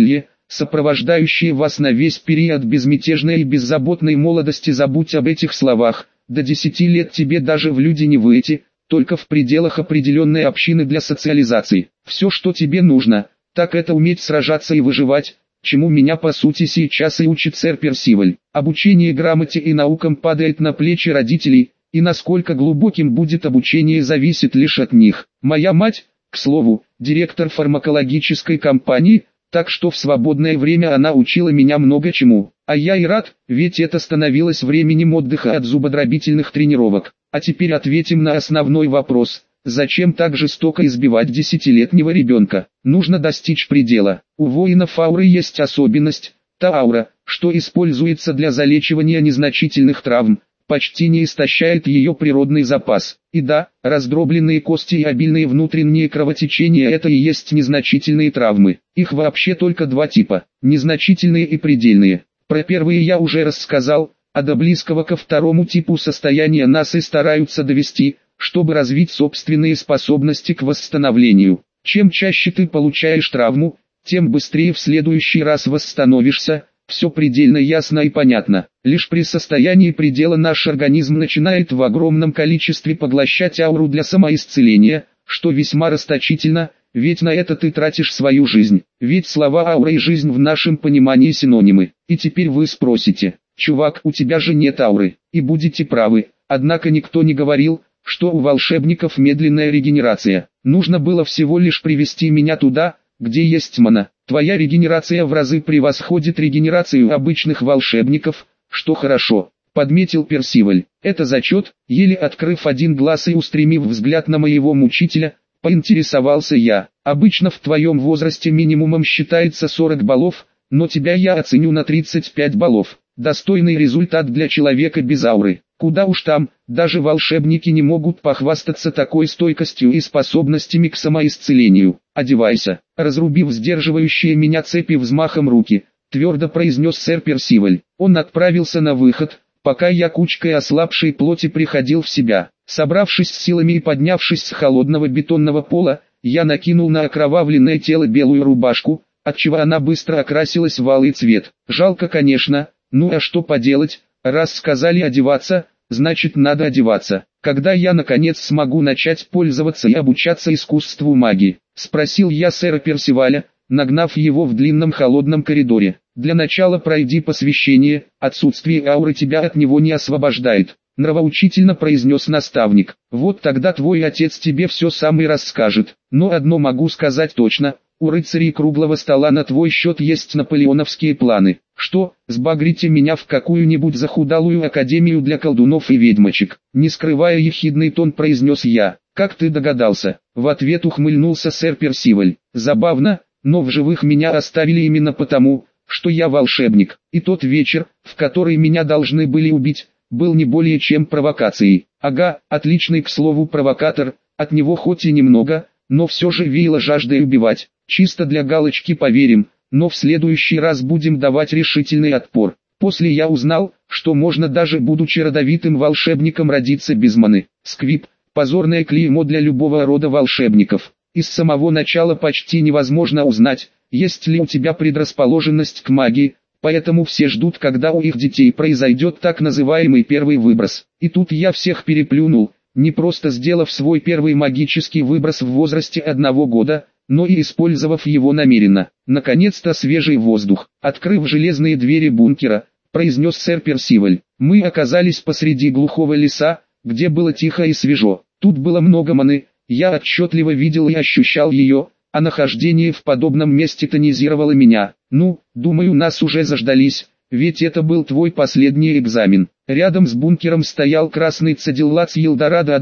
сопровождающие вас на весь период безмятежной и беззаботной молодости. Забудь об этих словах, до 10 лет тебе даже в люди не выйти, только в пределах определенной общины для социализации. Все, что тебе нужно, так это уметь сражаться и выживать, чему меня по сути сейчас и учит сэр Персиваль. Обучение грамоте и наукам падает на плечи родителей, и насколько глубоким будет обучение зависит лишь от них. Моя мать, к слову, директор фармакологической компании, так что в свободное время она учила меня много чему. А я и рад, ведь это становилось временем отдыха от зубодробительных тренировок. А теперь ответим на основной вопрос. Зачем так жестоко избивать 10-летнего ребенка? Нужно достичь предела. У воинов ауры есть особенность. Та аура, что используется для залечивания незначительных травм, почти не истощает ее природный запас. И да, раздробленные кости и обильные внутренние кровотечения – это и есть незначительные травмы. Их вообще только два типа – незначительные и предельные. Про первые я уже рассказал, а до близкого ко второму типу состояния нас и стараются довести, чтобы развить собственные способности к восстановлению. Чем чаще ты получаешь травму, тем быстрее в следующий раз восстановишься. Все предельно ясно и понятно. Лишь при состоянии предела наш организм начинает в огромном количестве поглощать ауру для самоисцеления, что весьма расточительно, ведь на это ты тратишь свою жизнь. Ведь слова аура и жизнь в нашем понимании синонимы. И теперь вы спросите: чувак, у тебя же нет ауры. И будете правы, однако никто не говорил, что у волшебников медленная регенерация. Нужно было всего лишь привести меня туда, где есть мана. Твоя регенерация в разы превосходит регенерацию обычных волшебников, что хорошо, подметил Персиваль. Это зачет. Еле открыв один глаз и устремив взгляд на моего мучителя, поинтересовался я. Обычно в твоем возрасте минимумом считается 40 баллов, но тебя я оценю на 35 баллов. Достойный результат для человека без ауры. Куда уж там, даже волшебники не могут похвастаться такой стойкостью и способностями к самоисцелению. Одевайся. Разрубив сдерживающие меня цепи взмахом руки, твердо произнес сэр Персиваль. Он отправился на выход, пока я кучкой ослабшей плоти приходил в себя. Собравшись с силами и поднявшись с холодного бетонного пола, я накинул на окровавленное тело белую рубашку, отчего она быстро окрасилась в алый цвет. Жалко, конечно, ну а что поделать, раз сказали одеваться, значит надо одеваться. Когда я наконец смогу начать пользоваться и обучаться искусству магии? Спросил я сэра Персиваля, нагнав его в длинном холодном коридоре. Для начала пройди посвящение, отсутствие ауры тебя от него не освобождает. Нравоучительно произнес наставник. Вот тогда твой отец тебе все сам и расскажет. Но одно могу сказать точно. У рыцарей круглого стола на твой счет есть наполеоновские планы. Что, сбагрите меня в какую-нибудь захудалую академию для колдунов и ведьмочек? Не скрывая ехидный тон, произнес я. Как ты догадался? В ответ ухмыльнулся сэр Персиваль. Забавно, но в живых меня оставили именно потому, что я волшебник. И тот вечер, в который меня должны были убить, был не более чем провокацией. Ага, отличный, к слову, провокатор. От него хоть и немного, но все же веяло жаждой убивать. Чисто для галочки поверим, но в следующий раз будем давать решительный отпор. После я узнал, что можно даже будучи родовитым волшебником родиться без маны. Сквип, позорное клеймо для любого рода волшебников. И с самого начала почти невозможно узнать, есть ли у тебя предрасположенность к магии, поэтому все ждут, когда у их детей произойдет так называемый первый выброс. И тут я всех переплюнул, не просто сделав свой первый магический выброс в возрасте 1 года, но и использовав его намеренно. Наконец-то свежий воздух. Открыв железные двери бункера, произнес сэр Персиваль. Мы оказались посреди глухого леса, где было тихо и свежо. Тут было много маны, я отчетливо видел и ощущал ее, а нахождение в подобном месте тонизировало меня. Ну, думаю, нас уже заждались, ведь это был твой последний экзамен. Рядом с бункером стоял красный Цадиллац Елдорадо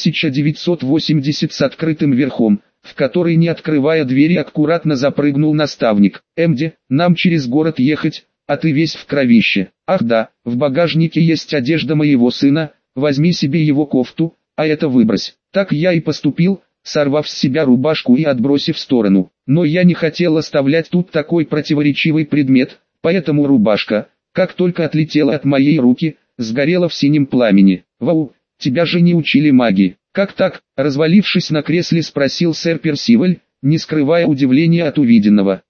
1980 с открытым верхом, в который, не открывая двери, аккуратно запрыгнул наставник. «Эмди, нам через город ехать, а ты весь в кровище. Ах да, в багажнике есть одежда моего сына, возьми себе его кофту, а это выбрось». Так я и поступил, сорвав с себя рубашку и отбросив в сторону. Но я не хотел оставлять тут такой противоречивый предмет, поэтому рубашка, как только отлетела от моей руки, сгорела в синем пламени. «Вау, тебя же не учили магии». «Как так?» — развалившись на кресле, спросил сэр Персиваль, не скрывая удивления от увиденного.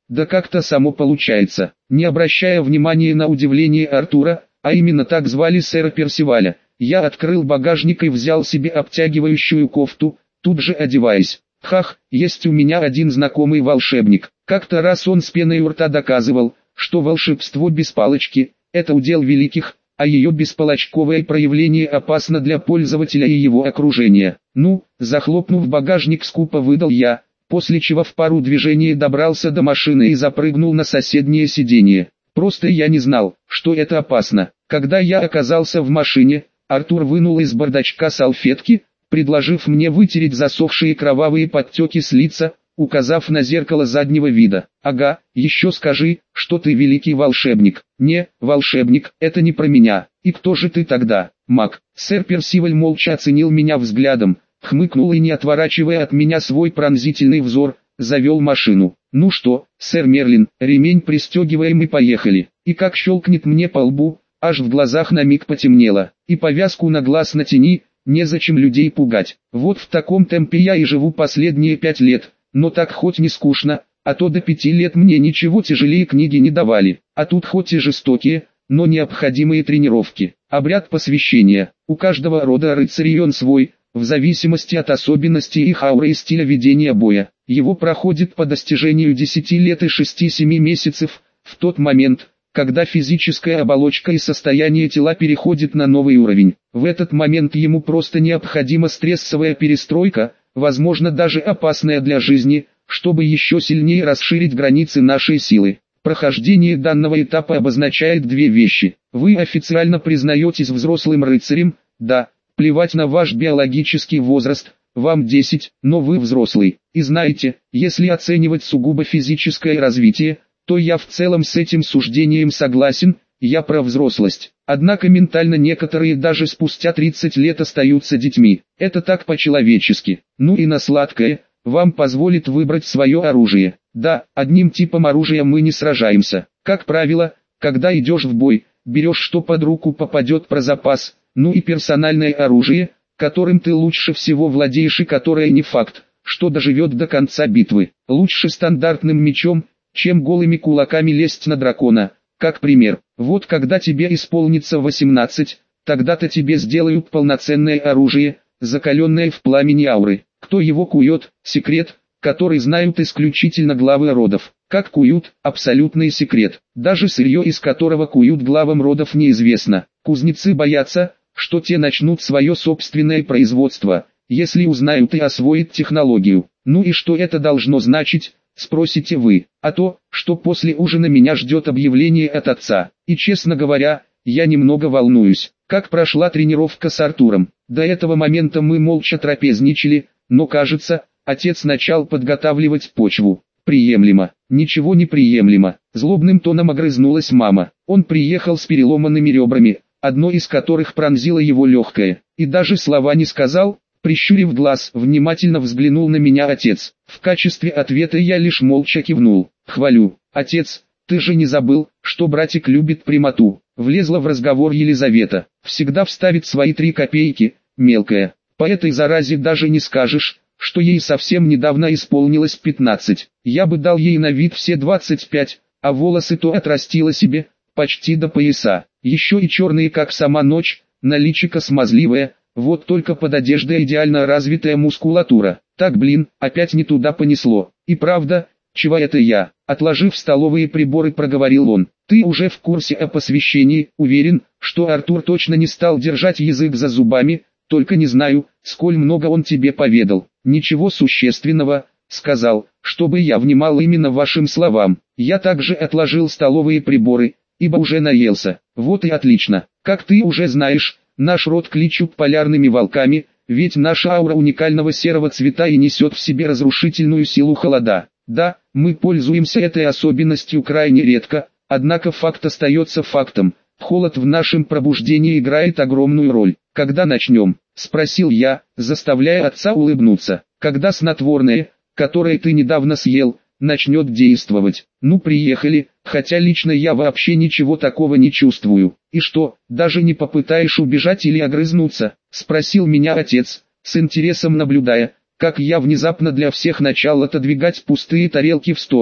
Да как-то само получается. Не обращая внимания на удивление Артура, а именно так звали сэра Персиваля, я открыл багажник и взял себе обтягивающую кофту, тут же одеваясь. Хах, есть у меня один знакомый волшебник. Как-то раз он с пеной у рта доказывал, что волшебство без палочки – это удел великих, а ее беспалочковое проявление опасно для пользователя и его окружения. Ну, захлопнув багажник, скупо выдал я, после чего в пару движений добрался до машины и запрыгнул на соседнее сиденье. Просто я не знал, что это опасно. Когда я оказался в машине, Артур вынул из бардачка салфетки, предложив мне вытереть засохшие кровавые подтеки с лица, указав на зеркало заднего вида. «Ага, еще скажи, что ты великий волшебник». «Не, волшебник, это не про меня. И кто же ты тогда, маг?» Сэр Персиваль молча оценил меня взглядом, хмыкнул и, не отворачивая от меня свой пронзительный взор, завел машину. «Ну что, сэр Мерлин, ремень пристегиваем и поехали». И как щелкнет мне по лбу, аж в глазах на миг потемнело. «И повязку на глаз натяни, незачем людей пугать. Вот в таком темпе я и живу последние 5 лет, но так хоть не скучно, а то до 5 лет мне ничего тяжелее книги не давали, а тут хоть и жестокие, но необходимые тренировки. Обряд посвящения. У каждого рода рыцарей он свой, в зависимости от особенностей их ауры и стиля ведения боя. Его проходит по достижению 10 лет и 6-7 месяцев, в тот момент, когда физическая оболочка и состояние тела переходит на новый уровень. В этот момент ему просто необходима стрессовая перестройка, возможно даже опасная для жизни, чтобы еще сильнее расширить границы нашей силы. Прохождение данного этапа обозначает две вещи. Вы официально признаетесь взрослым рыцарем, да, плевать на ваш биологический возраст, вам 10, но вы взрослый. И знаете, если оценивать сугубо физическое развитие, то я в целом с этим суждением согласен, я про взрослость. Однако ментально некоторые даже спустя 30 лет остаются детьми. Это так по-человечески. Ну и на сладкое, вам позволит выбрать свое оружие. Да, одним типом оружия мы не сражаемся. Как правило, когда идешь в бой, берешь что под руку попадет про запас, ну и персональное оружие, которым ты лучше всего владеешь и которое не факт, что доживет до конца битвы. Лучше стандартным мечом, чем голыми кулаками лезть на дракона. Как пример, вот когда тебе исполнится 18, тогда-то тебе сделают полноценное оружие, закаленное в пламени ауры. Кто его кует, секрет, который знают исключительно главы родов. Как куют, абсолютный секрет. Даже сырье, из которого куют главам родов, неизвестно. Кузнецы боятся, что те начнут свое собственное производство, если узнают и освоят технологию. Ну и что это должно значить, спросите вы? А то, что после ужина меня ждет объявление от отца. И честно говоря, я немного волнуюсь. Как прошла тренировка с Артуром? До этого момента мы молча трапезничали, но кажется, отец начал подготавливать почву. Приемлемо. Ничего не приемлемо. Злобным тоном огрызнулась мама. Он приехал с переломанными ребрами, одно из которых пронзило его легкое. И даже слова не сказал. Прищурив глаз, внимательно взглянул на меня отец. В качестве ответа я лишь молча кивнул. «Хвалю. Отец, ты же не забыл, что братик любит прямоту?» Влезла в разговор Елизавета. «Всегда вставит свои 3 копейки, мелкая. По этой заразе даже не скажешь, что ей совсем недавно исполнилось 15. Я бы дал ей на вид все 25, а волосы то отрастила себе, почти до пояса. Еще и черные, как сама ночь, на личико смазливая. Вот только под одеждой идеально развитая мускулатура. Так, блин, опять не туда понесло. И правда, чего это я?» Отложив столовые приборы, проговорил он. «Ты уже в курсе о посвящении, уверен, что Артур точно не стал держать язык за зубами, только не знаю, сколь много он тебе поведал». «Ничего существенного», — сказал, «чтобы я внимал именно вашим словам». Я также отложил столовые приборы, ибо уже наелся. «Вот и отлично. Как ты уже знаешь, наш род кличут полярными волками, ведь наша аура уникального серого цвета и несет в себе разрушительную силу холода. Да, мы пользуемся этой особенностью крайне редко, однако факт остается фактом. Холод в нашем пробуждении играет огромную роль. Когда начнем?» — спросил я, заставляя отца улыбнуться. «Когда снотворное, которое ты недавно съел, начнет действовать. Ну, приехали, хотя лично я вообще ничего такого не чувствую». «И что, даже не попытаешь убежать или огрызнуться?» — спросил меня отец, с интересом наблюдая, как я внезапно для всех начал отодвигать пустые тарелки в сторону.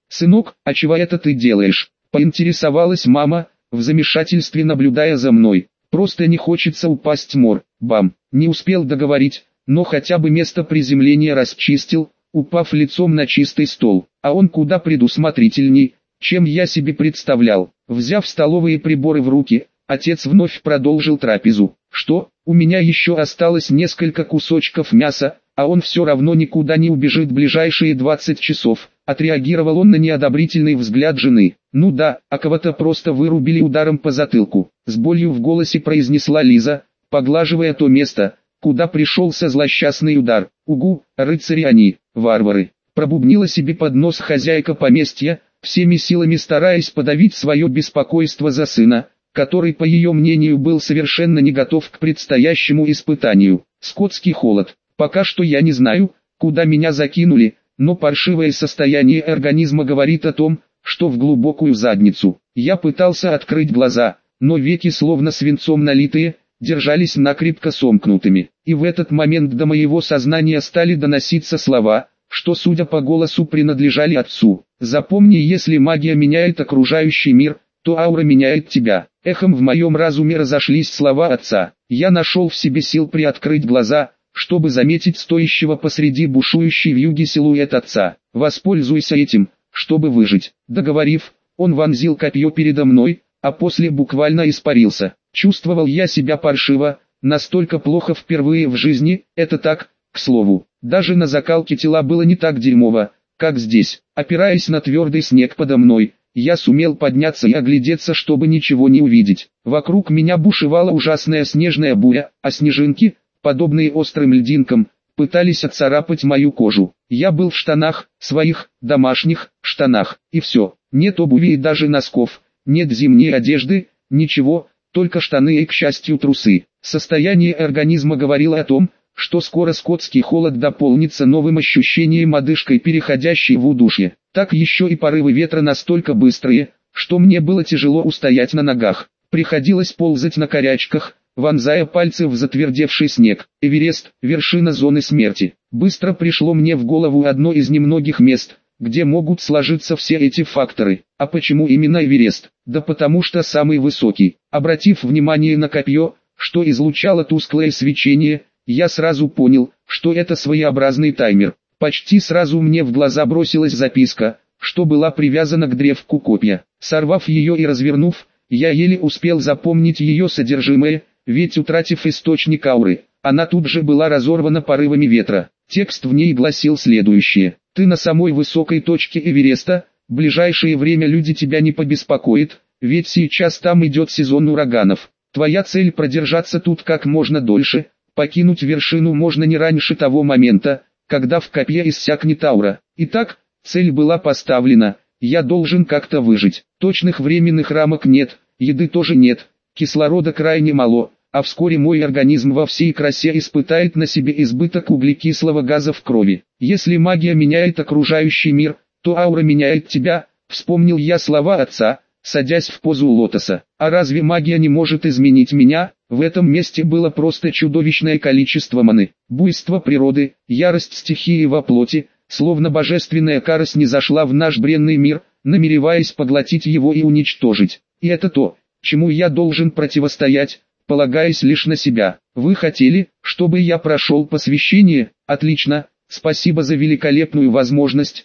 «Сынок, а чего это ты делаешь?» — поинтересовалась мама, в замешательстве наблюдая за мной. «Просто не хочется упасть, мор». Бам! Не успел договорить, но хотя бы место приземления расчистил, упав лицом на чистый стол. А он куда предусмотрительней, чем я себе представлял. Взяв столовые приборы в руки, отец вновь продолжил трапезу. «Что, у меня еще осталось несколько кусочков мяса, а он все равно никуда не убежит ближайшие 20 часов», отреагировал он на неодобрительный взгляд жены. «Ну да, а кого-то просто вырубили ударом по затылку», с болью в голосе произнесла Лиза, поглаживая то место, куда пришелся злосчастный удар. «Угу, рыцари они, варвары», пробубнила себе под нос хозяйка поместья, всеми силами стараясь подавить свое беспокойство за сына, который, по ее мнению, был совершенно не готов к предстоящему испытанию. Скотский холод. Пока что я не знаю, куда меня закинули, но паршивое состояние организма говорит о том, что в глубокую задницу. Я пытался открыть глаза, но веки, словно свинцом налитые, держались накрепко сомкнутыми. И в этот момент до моего сознания стали доноситься слова, что, судя по голосу, принадлежали отцу. «Запомни, если магия меняет окружающий мир, то аура меняет тебя». Эхом в моем разуме разошлись слова отца. Я нашел в себе сил приоткрыть глаза, чтобы заметить стоящего посреди бушующей вьюги силуэт отца. «Воспользуйся этим, чтобы выжить». Договорив, он вонзил копье передо мной, а после буквально испарился. Чувствовал я себя паршиво, настолько плохо впервые в жизни, это так, к слову. Даже на закалке тела было не так дерьмово, как здесь. Опираясь на твердый снег подо мной, я сумел подняться и оглядеться, чтобы ничего не увидеть. Вокруг меня бушевала ужасная снежная буря, а снежинки, подобные острым льдинкам, пытались отцарапать мою кожу. Я был в штанах, своих, домашних, штанах, и все. Нет обуви и даже носков, нет зимней одежды, ничего, только штаны и, к счастью, трусы. Состояние организма говорило о том, что скоро скотский холод дополнится новым ощущением одышкой, переходящей в удушье. Так еще и порывы ветра настолько быстрые, что мне было тяжело устоять на ногах. Приходилось ползать на корячках, вонзая пальцы в затвердевший снег. Эверест – вершина зоны смерти. Быстро пришло мне в голову одно из немногих мест, где могут сложиться все эти факторы. А почему именно Эверест? Да потому что самый высокий. Обратив внимание на копье, что излучало тусклое свечение, я сразу понял, что это своеобразный таймер. Почти сразу мне в глаза бросилась записка, что была привязана к древку копья. Сорвав ее и развернув, я еле успел запомнить ее содержимое, ведь, утратив источник ауры, она тут же была разорвана порывами ветра. Текст в ней гласил следующее: «Ты на самой высокой точке Эвереста, в ближайшее время люди тебя не побеспокоят, ведь сейчас там идет сезон ураганов. Твоя цель продержаться тут как можно дольше, покинуть вершину можно не раньше того момента, когда в копье иссякнет аура. Итак, цель была поставлена, я должен как-то выжить. Точных временных рамок нет, еды тоже нет, кислорода крайне мало, а вскоре мой организм во всей красе испытает на себе избыток углекислого газа в крови. Если магия меняет окружающий мир, то аура меняет тебя», вспомнил я слова отца, садясь в позу лотоса. А разве магия не может изменить меня? В этом месте было просто чудовищное количество маны. Буйство природы, ярость стихии во плоти, словно божественная кара снизошла в наш бренный мир, намереваясь поглотить его и уничтожить. И это то, чему я должен противостоять, полагаясь лишь на себя. Вы хотели, чтобы я прошел посвящение? Отлично, спасибо за великолепную возможность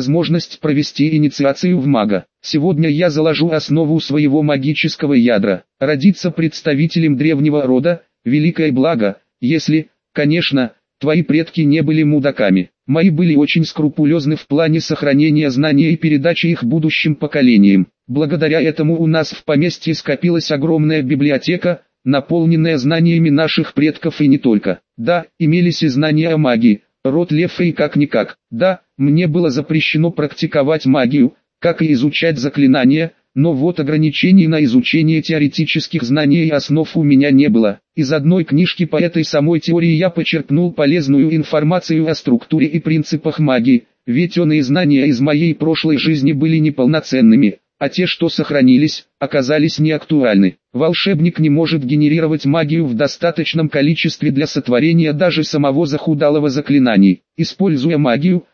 провести инициацию в мага. Сегодня я заложу основу своего магического ядра. Родиться представителем древнего рода – великое благо, если, конечно, твои предки не были мудаками. Мои были очень скрупулезны в плане сохранения знаний и передачи их будущим поколениям. Благодаря этому у нас в поместье скопилась огромная библиотека, наполненная знаниями наших предков и не только. Да, имелись и знания о магии. Род Лефа и как-никак. Да, мне было запрещено практиковать магию, как и изучать заклинания, но вот ограничений на изучение теоретических знаний и основ у меня не было. Из одной книжки по этой самой теории я почерпнул полезную информацию о структуре и принципах магии, ведь иные знания из моей прошлой жизни были неполноценными, а те, что сохранились, оказались неактуальны. Волшебник не может генерировать магию в достаточном количестве для сотворения даже самого захудалого заклинаний. Используя магию,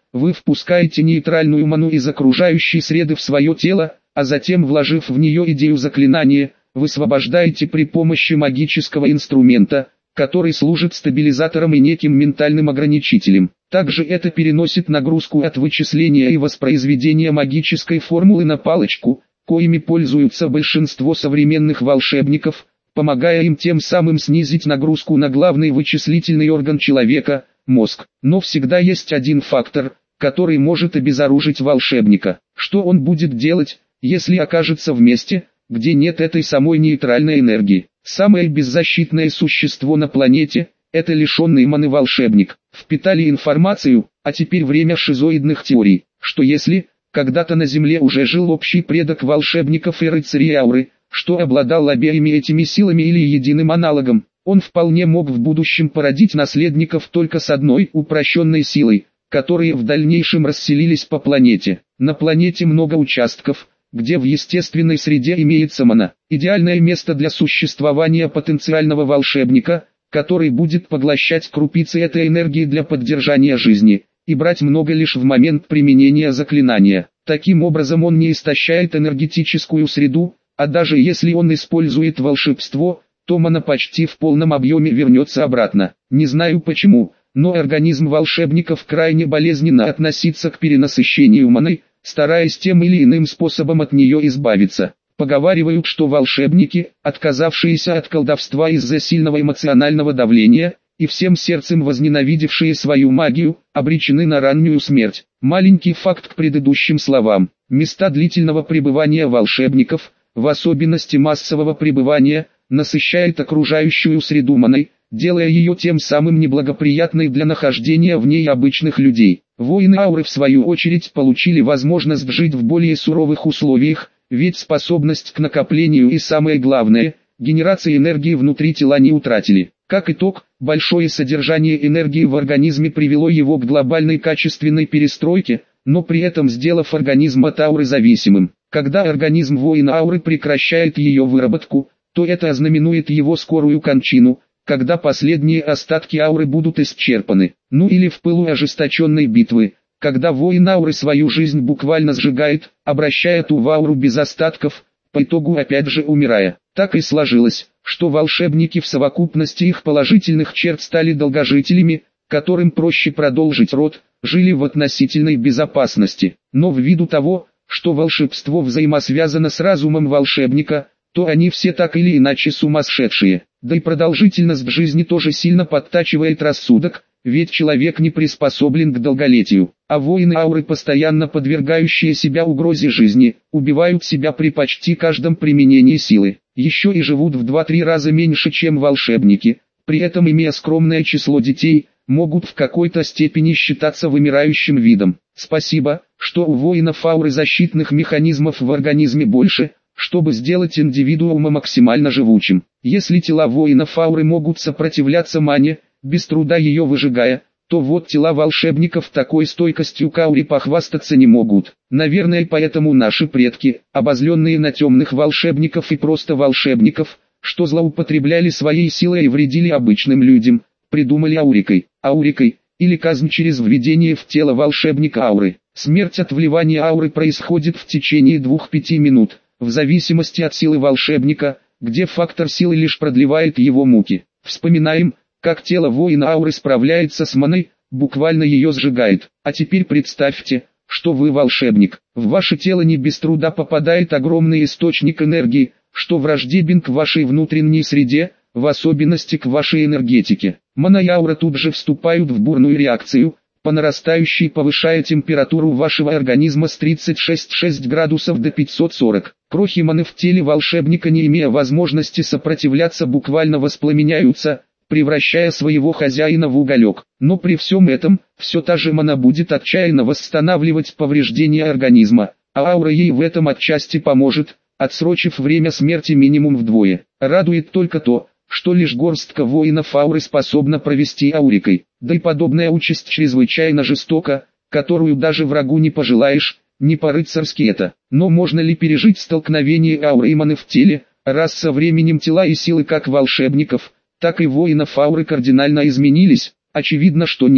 вы впускаете нейтральную ману из окружающей среды в свое тело, а затем, вложив в нее идею заклинания, высвобождаете при помощи магического инструмента, который служит стабилизатором и неким ментальным ограничителем. Также это переносит нагрузку от вычисления и воспроизведения магической формулы на палочку, коими пользуются большинство современных волшебников, помогая им тем самым снизить нагрузку на главный вычислительный орган человека – мозг. Но всегда есть один фактор, который может обезоружить волшебника. Что он будет делать, если окажется в месте, где нет этой самой нейтральной энергии? Самое беззащитное существо на планете – это лишенный маны волшебник. Впитали информацию, а теперь время шизоидных теорий, что если когда-то на Земле уже жил общий предок волшебников и рыцарей ауры, что обладал обеими этими силами или единым аналогом, он вполне мог в будущем породить наследников только с одной упрощенной силой, которые в дальнейшем расселились по планете. На планете много участков, где в естественной среде имеется мана. Идеальное место для существования потенциального волшебника, который будет поглощать крупицы этой энергии для поддержания жизни, и брать много лишь в момент применения заклинания. Таким образом он не истощает энергетическую среду, а даже если он использует волшебство, то мана почти в полном объеме вернется обратно. Не знаю почему, но организм волшебников крайне болезненно относится к перенасыщению маны, стараясь тем или иным способом от нее избавиться. Поговаривают, что волшебники, отказавшиеся от колдовства из-за сильного эмоционального давления, и всем сердцем возненавидевшие свою магию, обречены на раннюю смерть. Маленький факт к предыдущим словам. Места длительного пребывания волшебников, в особенности массового пребывания, насыщает окружающую среду маной, делая ее тем самым неблагоприятной для нахождения в ней обычных людей. Воины ауры в свою очередь получили возможность жить в более суровых условиях, ведь способность к накоплению и самое главное, генерации энергии внутри тела не утратили. Как итог, большое содержание энергии в организме привело его к глобальной качественной перестройке, но при этом сделав организм от ауры зависимым. Когда организм воина ауры прекращает ее выработку, то это ознаменует его скорую кончину, когда последние остатки ауры будут исчерпаны. Ну или в пылу ожесточенной битвы, когда воин ауры свою жизнь буквально сжигает, обращая ту в ауру без остатков, по итогу опять же умирая. Так и сложилось, что волшебники в совокупности их положительных черт стали долгожителями, которым проще продолжить род, жили в относительной безопасности. Но ввиду того, что волшебство взаимосвязано с разумом волшебника, то они все так или иначе сумасшедшие. Да и продолжительность жизни тоже сильно подтачивает рассудок, ведь человек не приспособлен к долголетию. А воины ауры, постоянно подвергающие себя угрозе жизни, убивают себя при почти каждом применении силы. Еще и живут в 2-3 раза меньше, чем волшебники, при этом имея скромное число детей, могут в какой-то степени считаться вымирающим видом. Спасибо, что у воинов ауры защитных механизмов в организме больше, чтобы сделать индивидуума максимально живучим. Если тела воинов ауры могут сопротивляться мане, без труда ее выжигая, то вот тела волшебников такой стойкостью к ауре похвастаться не могут. Наверное, поэтому наши предки, обозленные на темных волшебников и просто волшебников, что злоупотребляли своей силой и вредили обычным людям, придумали аурикой. Аурикой, или казнь через введение в тело волшебника ауры. Смерть от вливания ауры происходит в течение 2-5 минут, в зависимости от силы волшебника, где фактор силы лишь продлевает его муки. Вспоминаем, как тело воина ауры справляется с маной, буквально ее сжигает. А теперь представьте, что вы волшебник. В ваше тело не без труда попадает огромный источник энергии, что враждебен к вашей внутренней среде, в особенности к вашей энергетике. Мана и аура тут же вступают в бурную реакцию, по нарастающей повышая температуру вашего организма с 36,6 градусов до 540. Крохи маны в теле волшебника, не имея возможности сопротивляться, буквально воспламеняются, превращая своего хозяина в уголек. Но при всем этом, все та же мана будет отчаянно восстанавливать повреждения организма, а аура ей в этом отчасти поможет, отсрочив время смерти минимум вдвое. Радует только то, что лишь горстка воинов ауры способна провести аурикой, да и подобная участь чрезвычайно жестока, которую даже врагу не пожелаешь, не по-рыцарски это. Но можно ли пережить столкновение ауры и маны в теле, раз со временем тела и силы как волшебников, так и воинов ауры кардинально изменились? Очевидно, что нет,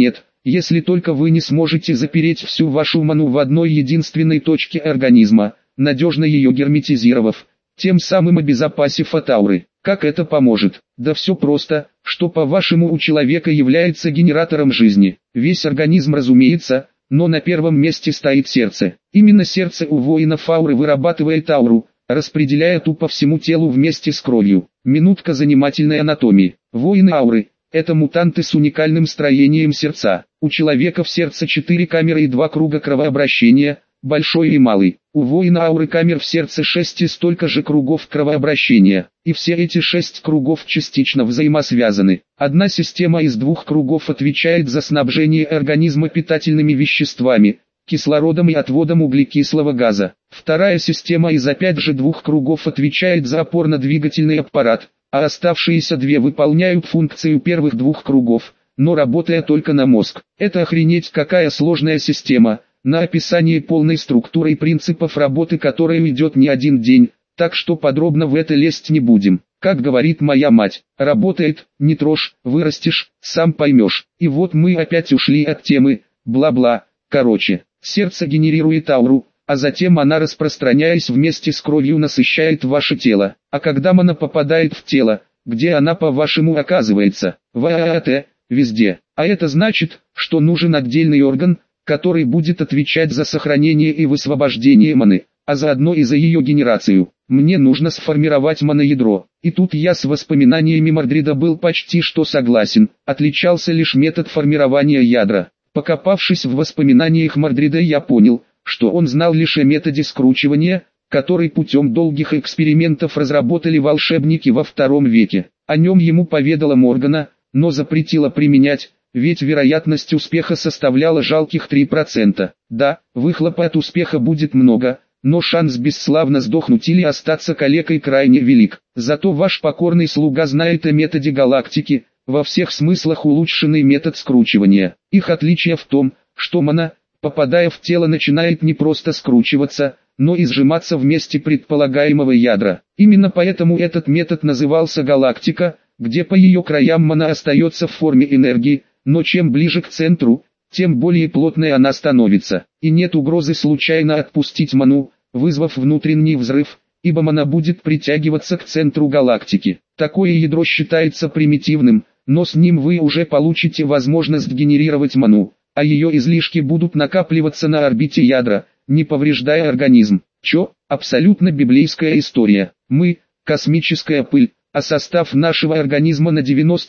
если только вы не сможете запереть всю вашу ману в одной единственной точке организма, надежно ее герметизировав, тем самым обезопасив от ауры. Как это поможет? Да все просто, что по-вашему у человека является генератором жизни. Весь организм, разумеется, но на первом месте стоит сердце. Именно сердце у воинов ауры вырабатывает ауру, распределяя ту по всему телу вместе с кровью. Минутка занимательной анатомии. Воины ауры – это мутанты с уникальным строением сердца. У человека в сердце 4 камеры и 2 круга кровообращения, большой и малый. У воина ауры камер в сердце 6 и столько же кругов кровообращения. И все эти 6 кругов частично взаимосвязаны. Одна система из 2 кругов отвечает за снабжение организма питательными веществами, кислородом и отводом углекислого газа. Вторая система из опять же 2 кругов отвечает за опорно-двигательный аппарат, а оставшиеся 2 выполняют функцию первых 2 кругов, но работая только на мозг. Это охренеть какая сложная система, на описание полной структуры и принципов работы которой уйдет не один день, так что подробно в это лезть не будем. Как говорит моя мать, работает, не трожь, вырастешь, сам поймешь. И вот мы опять ушли от темы, бла-бла. Короче, сердце генерирует ауру, а затем она, распространяясь вместе с кровью, насыщает ваше тело. А когда мана попадает в тело, где она по-вашему оказывается? В ААТ, везде. А это значит, что нужен отдельный орган, который будет отвечать за сохранение и высвобождение маны, а заодно и за ее генерацию. Мне нужно сформировать маноядро. И тут я с воспоминаниями Мордрида был почти что согласен, отличался лишь метод формирования ядра. Покопавшись в воспоминаниях Мордрида, я понял, что он знал лишь о методе скручивания, который путем долгих экспериментов разработали волшебники во II веке. О нем ему поведала Моргана, но запретила применять, ведь вероятность успеха составляла жалких 3%. Да, выхлопа от успеха будет много, но шанс бесславно сдохнуть или остаться калекой крайне велик. Зато ваш покорный слуга знает о методе галактики, во всех смыслах улучшенный метод скручивания. Их отличие в том, что мана, попадая в тело, начинает не просто скручиваться, но и сжиматься в месте предполагаемого ядра. Именно поэтому этот метод назывался галактика, где по ее краям мана остается в форме энергии, но чем ближе к центру, тем более плотной она становится. И нет угрозы случайно отпустить ману, вызвав внутренний взрыв, ибо мана будет притягиваться к центру галактики. Такое ядро считается примитивным, но с ним вы уже получите возможность генерировать ману, а ее излишки будут накапливаться на орбите ядра, не повреждая организм. Абсолютно библейская история. Мы – космическая пыль, а состав нашего организма на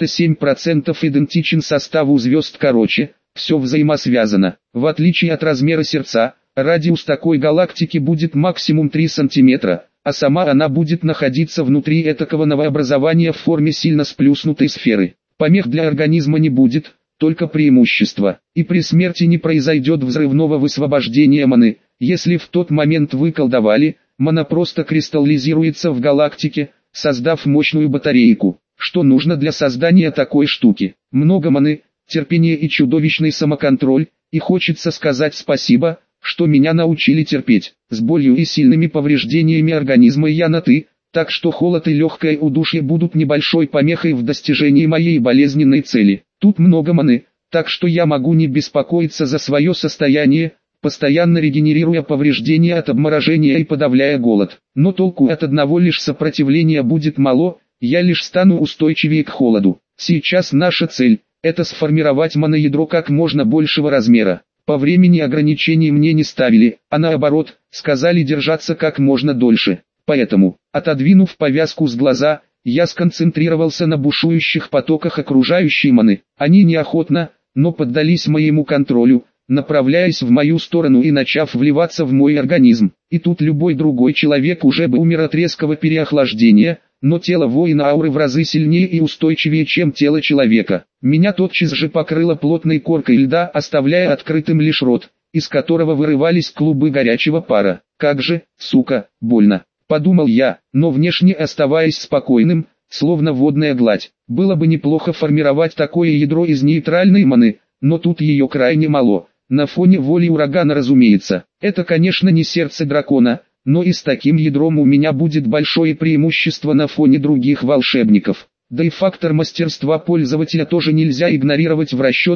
97% идентичен составу звезд. Короче, все взаимосвязано. В отличие от размера сердца, радиус такой галактики будет максимум 3 сантиметра, а сама она будет находиться внутри этакого новообразования в форме сильно сплюснутой сферы. Помех для организма не будет, только преимущество. И при смерти не произойдет взрывного высвобождения маны. Если в тот момент вы колдовали, мана просто кристаллизируется в галактике, создав мощную батарейку. Что нужно для создания такой штуки? Много маны, терпение и чудовищный самоконтроль, и хочется сказать спасибо, что меня научили терпеть. С болью и сильными повреждениями организма я на «ты», так что холод и легкое удушье будут небольшой помехой в достижении моей болезненной цели. Тут много маны, так что я могу не беспокоиться за свое состояние, постоянно регенерируя повреждения от обморожения и подавляя голод. Но толку от одного лишь сопротивления будет мало, я лишь стану устойчивее к холоду. Сейчас наша цель – это сформировать маноядро как можно большего размера. По времени ограничений мне не ставили, а наоборот, сказали держаться как можно дольше. Поэтому, отодвинув повязку с глаза, я сконцентрировался на бушующих потоках окружающей маны. Они неохотно, но поддались моему контролю, направляясь в мою сторону и начав вливаться в мой организм. И тут любой другой человек уже бы умер от резкого переохлаждения, но тело воина ауры в разы сильнее и устойчивее, чем тело человека. Меня тотчас же покрыло плотной коркой льда, оставляя открытым лишь рот, из которого вырывались клубы горячего пара. Как же, сука, больно, подумал я, но внешне оставаясь спокойным, словно водная гладь. Было бы неплохо формировать такое ядро из нейтральной маны, но тут ее крайне мало. На фоне воли урагана, разумеется. Это, конечно, не сердце дракона, но и с таким ядром у меня будет большое преимущество на фоне других волшебников. Да и фактор мастерства пользователя тоже нельзя игнорировать в расчетах,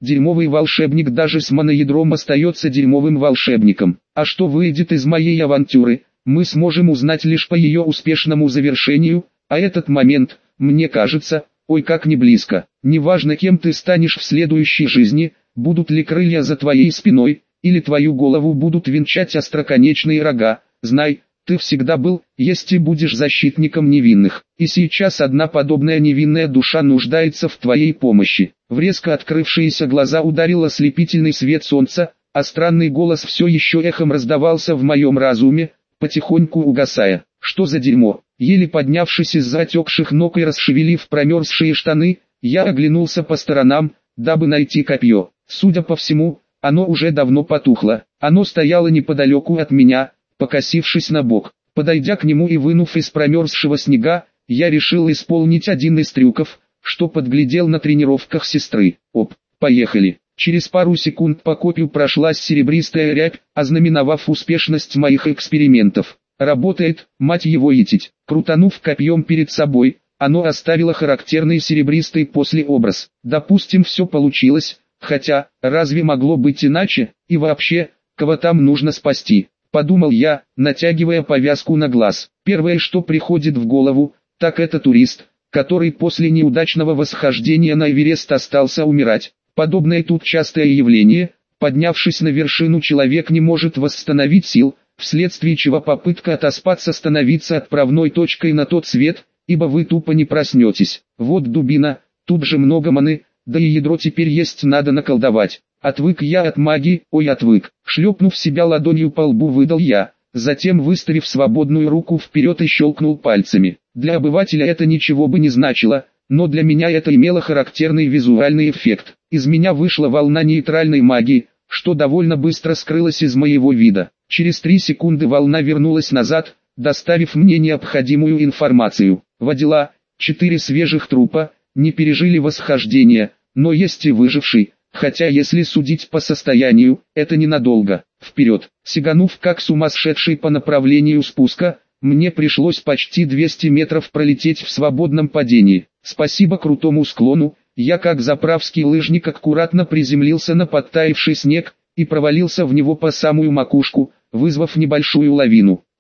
Дерьмовый волшебник даже с моноядром остается дерьмовым волшебником. А что выйдет из моей авантюры, мы сможем узнать лишь по ее успешному завершению, а этот момент, мне кажется, ой как не близко. Неважно кем ты станешь в следующей жизни, будут ли крылья за твоей спиной, или твою голову будут венчать остроконечные рога, знай, ты всегда был, есть и будешь защитником невинных. И сейчас одна подобная невинная душа нуждается в твоей помощи. В резко открывшиеся глаза ударил ослепительный свет солнца, а странный голос все еще эхом раздавался в моем разуме, потихоньку угасая. Что за дерьмо? Еле поднявшись из-за отекших ног и расшевелив промерзшие штаны, я оглянулся по сторонам, дабы найти копье. Судя по всему, оно уже давно потухло. Оно стояло неподалеку от меня, покосившись на бок. Подойдя к нему и вынув из промерзшего снега, я решил исполнить один из трюков, что подглядел на тренировках сестры. Оп, поехали. Через пару секунд по копью прошлась серебристая рябь, ознаменовав успешность моих экспериментов. Работает, мать его етить. Крутанув копьем перед собой, оно оставило характерный серебристый послеобраз. Допустим, все получилось, хотя, разве могло быть иначе, и вообще, кого там нужно спасти? Подумал я, натягивая повязку на глаз. Первое, что приходит в голову, так это турист, который после неудачного восхождения на Эверест остался умирать. Подобное тут частое явление, поднявшись на вершину, человек не может восстановить сил, вследствие чего попытка отоспаться становится отправной точкой на тот свет, ибо вы тупо не проснетесь. Вот дубина, тут же много маны, да и ядро теперь есть, надо наколдовать. Отвык я от магии, ой отвык. Шлепнув себя ладонью по лбу, выдал я, затем выставив свободную руку вперед и щелкнул пальцами. Для обывателя это ничего бы не значило, но для меня это имело характерный визуальный эффект. Из меня вышла волна нейтральной магии, что довольно быстро скрылась из моего вида. Через 3 секунды волна вернулась назад, доставив мне необходимую информацию. Водила, 4 свежих трупа, не пережили восхождение, но есть и выживший, хотя если судить по состоянию, это ненадолго. Вперед, сиганув как сумасшедший по направлению спуска, мне пришлось почти 200 метров пролететь в свободном падении. Спасибо крутому склону, я как заправский лыжник аккуратно приземлился на подтаявший снег и провалился в него по самую макушку, вызвав небольшую лавину.